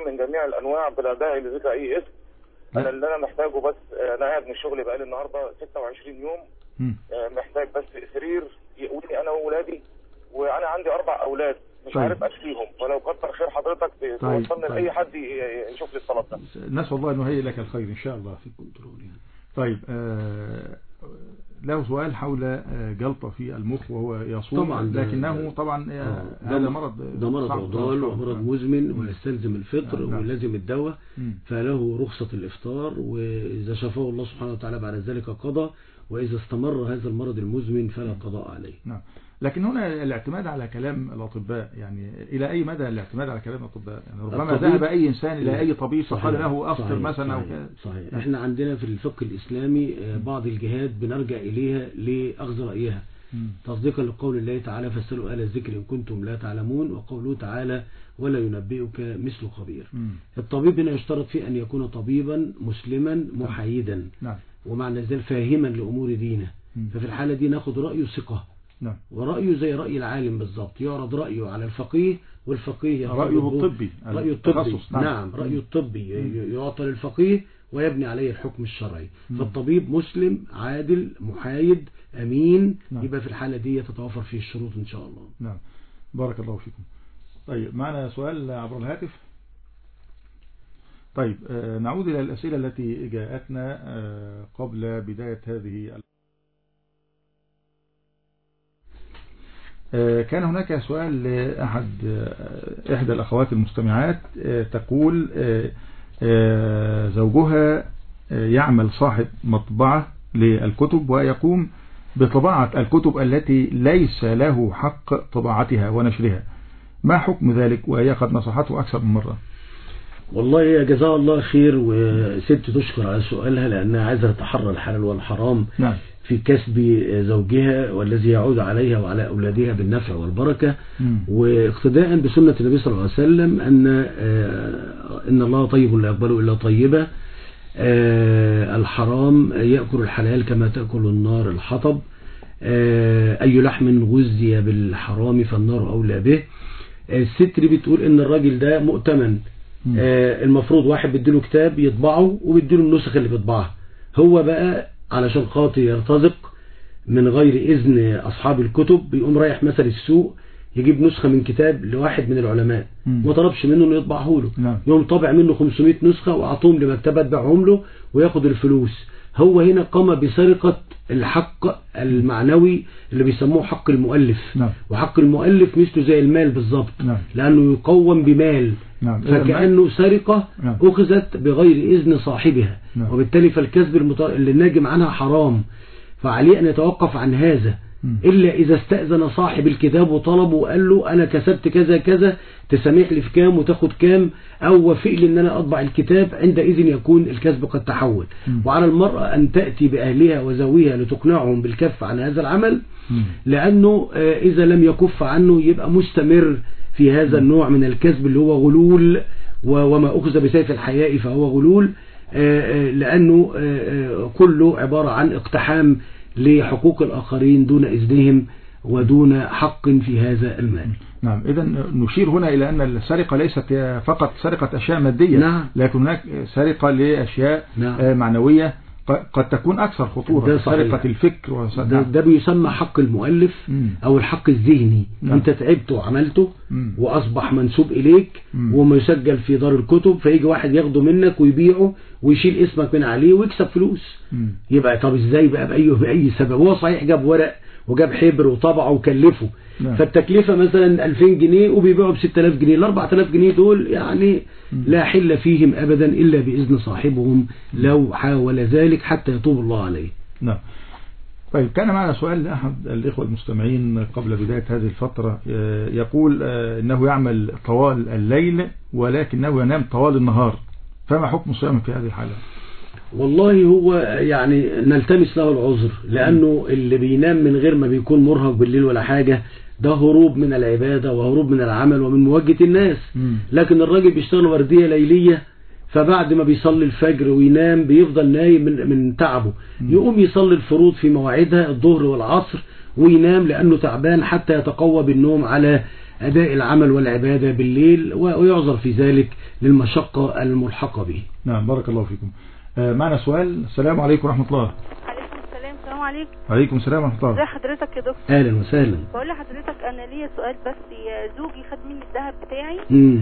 من جميع الانواع بلا داعي لذكر اي اسم. انا اللي انا محتاجه بس، انا قاعد من الشغل بقالي النهارده ستة وعشرين يوم، محتاج بس سرير يقويني انا واولادي، وانا عندي اربع اولاد مش طيب. عارف اشفيهم، فلو كتر خير حضرتك توصلني طيب. طيب. لاي حد يشوف لي الطلب ده. نسال الله انه هي لك الخير ان شاء الله في كنترول. طيب آه له سؤال حول جلطة في المخ وهو يصوم طبعا، لكنه طبعا آه هذا مرض ده مرض عضال ومرض مزمن ويستلزم الفطر نعم. ويلزم الدواء، فله رخصة الإفطار، وإذا شفاه الله سبحانه وتعالى بعد ذلك قضى، وإذا استمر هذا المرض المزمن فلا قضاء عليه. نعم. لكن هنا الاعتماد على كلام الأطباء، يعني إلى أي مدى الاعتماد على كلام الأطباء؟ يعني ربما ذهب أي إنسان إلى أي طبيب فقال له أفطر مثلا أو كذا. صحيح. إحنا عندنا في الفقه الإسلامي بعض الجهات بنرجع إليها لأخذ رأيها تصديقا لقول الله تعالى فاسألوا أهل الذكر إن كنتم لا تعلمون، وقوله تعالى ولا ينبئك مثل خبير. مم. الطبيب هنا يشترط فيه أن يكون طبيبا مسلما محايدا، نعم. ومعنى ذلك فاهما لأمور دينه. مم. ففي الحالة دي ناخد رأيه ثقة، نعم. ورأيه زي رأي العالم بالضبط، يعرض رأيه على الفقيه، والفقيه رأيه الطبي، رأيه الطبي نعم. نعم رأيه الطبي يعطى للفقيه ويبني عليه الحكم الشرعي. مم. فالطبيب مسلم عادل محايد أمين، نعم. يبقى في الحالة دي يتتوفر فيه الشروط إن شاء الله. نعم. بارك الله فيكم. طيب معنا سؤال عبر الهاتف. طيب آه نعود إلى الأسئلة التي جاءتنا آه قبل بداية هذه. آه كان هناك سؤال لأحد آه إحدى الأخوات المستمعات، آه تقول آه آه زوجها آه يعمل صاحب مطبعة للكتب، ويقوم بطباعة الكتب التي ليس له حق طباعتها ونشرها، ما حكم ذلك؟ وهي قد نصحته أكثر من مرة. والله جزاها الله خير، وست تشكر على سؤالها لأنها عايزة تتحرى الحلال والحرام، نعم. في كسب زوجها والذي يعود عليها وعلى أولادها بالنفع والبركة، م. واقتداء بسنة النبي صلى الله عليه وسلم أن إن الله طيب لا يقبل إلا طيبة. الحرام يأكل الحلال كما تأكل النار الحطب، أي لحم غذي بالحرام فالنار أولى به. الستر بتقول ان الراجل ده مؤتمن، آه المفروض واحد بيديله كتاب يطبعه وبيديله النسخ اللي بيطبعها، هو بقى علشان خاطر يرتزق من غير اذن اصحاب الكتب بيقوم رايح مثلا السوق يجيب نسخة من كتاب لواحد من العلماء ما طلبش منه انه يطبعه له، نعم. يقوم طابع منه خمسمائة نسخة واعطوهم لمكتبة تبيعهم له وياخد الفلوس. هو هنا قام بسرقة الحق المعنوي اللي بيسموه حق المؤلف، نعم. وحق المؤلف مثله زي المال بالضبط، نعم. لأنه يقوم بمال، نعم. فكأنه سرقة، نعم. أخذت بغير إذن صاحبها، نعم. وبالتالي فالكسب المط... اللي الناجم عنها حرام، فعليه أن يتوقف عن هذا، إلا إذا استأذن صاحب الكتاب وطلبه وقال له أنا كسبت كذا كذا تسامح لي في كام وتاخد كام، أو وافق لي أن أنا أطبع الكتاب، عندئذ يكون الكسب قد تحول. م. وعلى المرأة أن تأتي بأهلها وزويها لتقنعهم بالكف عن هذا العمل، م. لأنه إذا لم يكف عنه يبقى مستمر في هذا النوع من الكسب اللي هو غلول، وما أخذ بسيف الحياء فهو غلول، لأنه كله عبارة عن اقتحام لحقوق الآخرين دون إذنهم ودون حق في هذا المال. نعم. إذا نشير هنا إلى أن السرقة ليست فقط سرقة أشياء مادية، نعم. لكن هناك سرقة لأشياء، نعم. معنوية قد تكون أكثر خطورة، سرقة الفكر ده, ده بيسمى حق المؤلف، مم. أو الحق الذهني، نعم. أنت تعبت وعملته، مم. وأصبح منسوب إليك، مم. ومسجل في دار الكتب، فيجي واحد ياخده منك ويبيعه ويشيل اسمك من عليه ويكسب فلوس، مم. يبقى طب إزاي بقى بأي, بأي سبب؟ هو صحيح جاب ورق وجاب حبر وطبعه وكلفه، نعم. فالتكلفة مثلا ألفين جنيه وبيبيعوا ب ستة آلاف جنيه، ال أربعة آلاف جنيه دول يعني لا حل فيهم أبدا إلا بإذن صاحبهم لو حاول ذلك حتى يتوب الله عليه. نعم. طيب كان معنا سؤال لأحد الإخوة المستمعين قبل بداية هذه الفترة، يقول إنه يعمل طوال الليل ولكنه ينام طوال النهار، فما حكم صيامه في هذه الحالة؟ والله هو يعني نلتمس له العذر، لأنه اللي بينام من غير ما بيكون مرهق بالليل ولا حاجة ده هروب من العبادة وهروب من العمل ومن مواجهة الناس. م. لكن الراجل بيشتغل وردية ليلية، فبعد ما بيصلي الفجر وينام بيفضل نايم من, من تعبه، م. يقوم يصلي الفروض في مواعيدها الظهر والعصر وينام لأنه تعبان حتى يتقوى بالنوم على أداء العمل والعبادة بالليل، ويعذر في ذلك للمشقة الملحقة به. نعم بارك الله فيكم. آه معنا سؤال. السلام عليكم ورحمة الله. عليكم السلام. السلام عليكم. عليكم السلام ورحمة الله. ازي حضرتك يا دكتور؟ أهلا وسهلا. بقول لحضرتك أنا ليا سؤال بس. زوجي خد مني الذهب بتاعي امم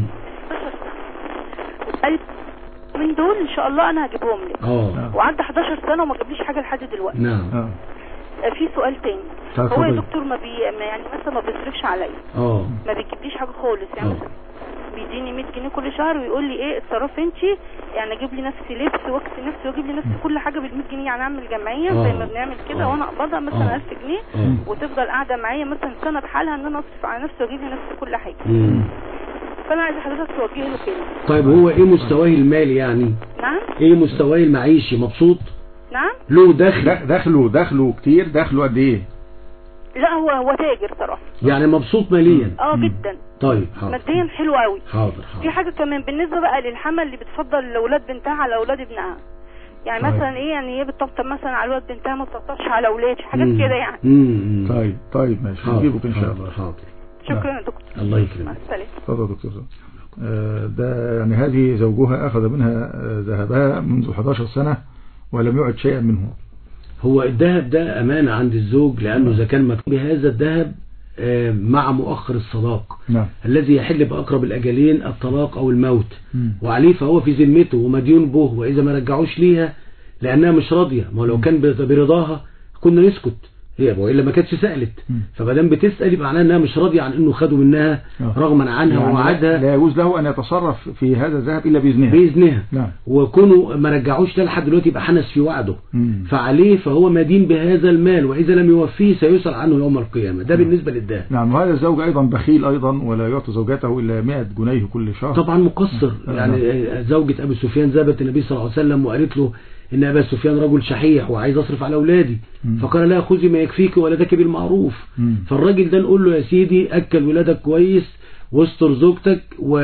قال من دول إن شاء الله أنا هجيبهم لك. اه وعدى حداشر سنة وما جابليش حاجة لحد دلوقتي. نعم. آه. في سؤال تاني. هو يا دكتور ما بي يعني مثلا ما بيصرفش عليا. اه ما بيجيبليش حاجة خالص يعني. أوه. مثلا بيديني مية جنيه كل شهر ويقول لي ايه اتصرفي انت، يعني اجيب لي نفسي لبس واكسي نفسي واجيب لي نفسي كل حاجه بال مية جنيه، يعني اعمل جمعيه أوه. زي ما بنعمل كده أوه. وانا اقبضها مثلا أوه. ألف جنيه أوه. وتفضل قاعده معايا مثلا سنه بحالها ان انا اصرف على نفسي واجيب لي نفسي كل حاجه. مم. فانا عايزه حضرتك توجه له كده. طيب هو ايه مستواه المالي يعني؟ نعم. ايه مستواه المعيشي؟ مبسوط؟ نعم. له دخل؟ دخله دخله كتير؟ دخله قد ايه؟ لا هو هو تاجر صراحه. يعني مبسوط ماليا؟ اه جدا. طيب حاضر. ماديا حلو قوي. حاضر حاضر. في حاجه كمان بالنسبه بقى للحمل اللي بتفضل الاولاد بنتها على اولاد ابنها، يعني طيب. مثلا ايه يعني هي بتطبطب مثلا على اولاد بنتها ما بتطبطبش على اولاد حاجات كده يعني. امم طيب طيب ماشي نجيبك ان شاء الله. حاضر. شكرا يا دكتور. الله يكرمك. مع السلامه. اتفضل يا دكتور. آه ده يعني هذه زوجها اخذ منها ذهبها منذ حداشر سنة ولم يعد شيئا منه. هو الذهب ده أمانة عند الزوج، لأنه إذا كان مكتوب بهذا الذهب مع مؤخر الصداق نعم. الذي يحل بأقرب الأجلين الطلاق أو الموت م. وعليه فهو في ذمته ومديون به، وإذا ما رجعوش ليها لأنها مش راضية، ما لو كان برضاها كنا نسكت هي وإلا ما كانتش سألت. فمادام بتسأل يبقى معناها انها مش راضيه عن انه خدوا منها رغما عنها يعني ووعدها. لا يجوز له ان يتصرف في هذا الذهب الا باذنها. باذنها. نعم. وكونوا ما رجعوش لحد دلوقتي يبقى حنس في وعده. مم. فعليه فهو مدين بهذا المال، واذا لم يوفيه سيسأل عنه يوم القيامه. ده نعم. بالنسبه للذهب. نعم. وهذا الزوج ايضا بخيل ايضا ولا يعطي زوجته الا مئة جنيه كل شهر. طبعا مقصر. نعم. يعني زوجة ابي سفيان ذهبت النبي صلى الله عليه وسلم وقالت له إن أبا سفيان رجل شحيح وعايز أصرف على أولادي. مم. فقال لا خذي ما يكفيك ولدك بالمعروف. مم. فالراجل ده نقول له يا سيدي أكل ولادك كويس واستر زوجتك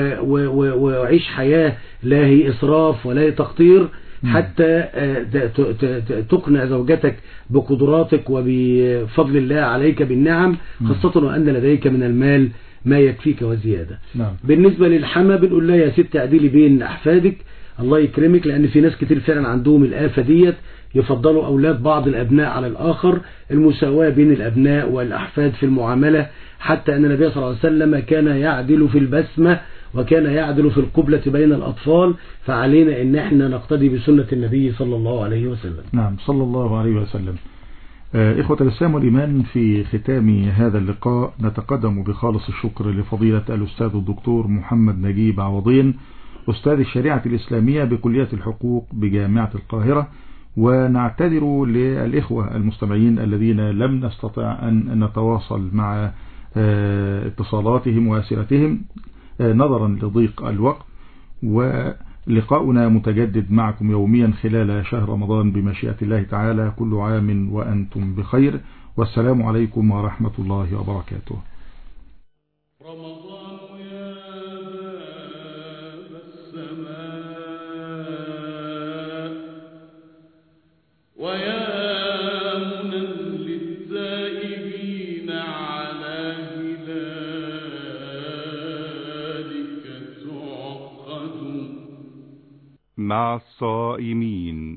وعيش حياة لا هي إسراف ولا هي تقطير، حتى تقنع زوجتك بقدراتك وبفضل الله عليك بالنعم، خاصة وأن لديك من المال ما يكفيك وزيادة. نعم. بالنسبة للحما بنقول لها يا ست اعدلي بين أحفادك الله يكرمك، لأن في ناس كتير فعلا عندهم الآفة ديت، يفضلوا أولاد بعض الأبناء على الآخر، المساواة بين الأبناء والأحفاد في المعاملة، حتى أن النبي صلى الله عليه وسلم كان يعدل في البسمة وكان يعدل في القبلة بين الأطفال، فعلينا أن احنا نقتدي بسنة النبي صلى الله عليه وسلم. نعم صلى الله عليه وسلم. إخوة الإسلام والإيمان، في ختام هذا اللقاء نتقدم بخالص الشكر لفضيلة الأستاذ الدكتور محمد نجيب عوضين، أستاذ الشريعة الإسلامية بكلية الحقوق بجامعة القاهرة، ونعتذر للإخوة المستمعين الذين لم نستطع أن نتواصل مع اتصالاتهم وأسئلتهم نظرا لضيق الوقت، ولقاؤنا متجدد معكم يوميا خلال شهر رمضان بمشيئة الله تعالى. كل عام وأنتم بخير، والسلام عليكم ورحمة الله وبركاته. رمضان يا باب السماء ويا منى للتائبين على هلالك تعقد. مع الصائمين،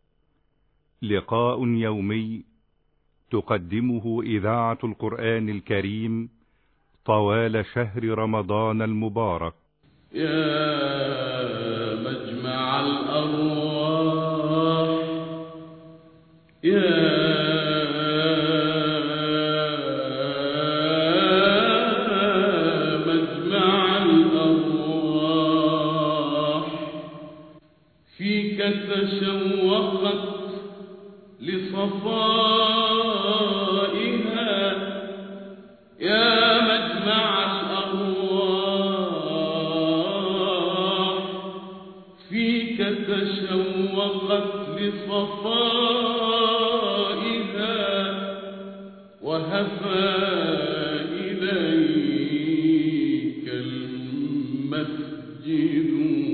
لقاء يومي تقدمه إذاعة القرآن الكريم طوال شهر رمضان المبارك. يا مجمع الأرواح يا مجمع الأرواح، فيك تشوقت لصفائها يا مجمع الأرواح، فيك تشوقت لصفائها وهفى إليك المسجد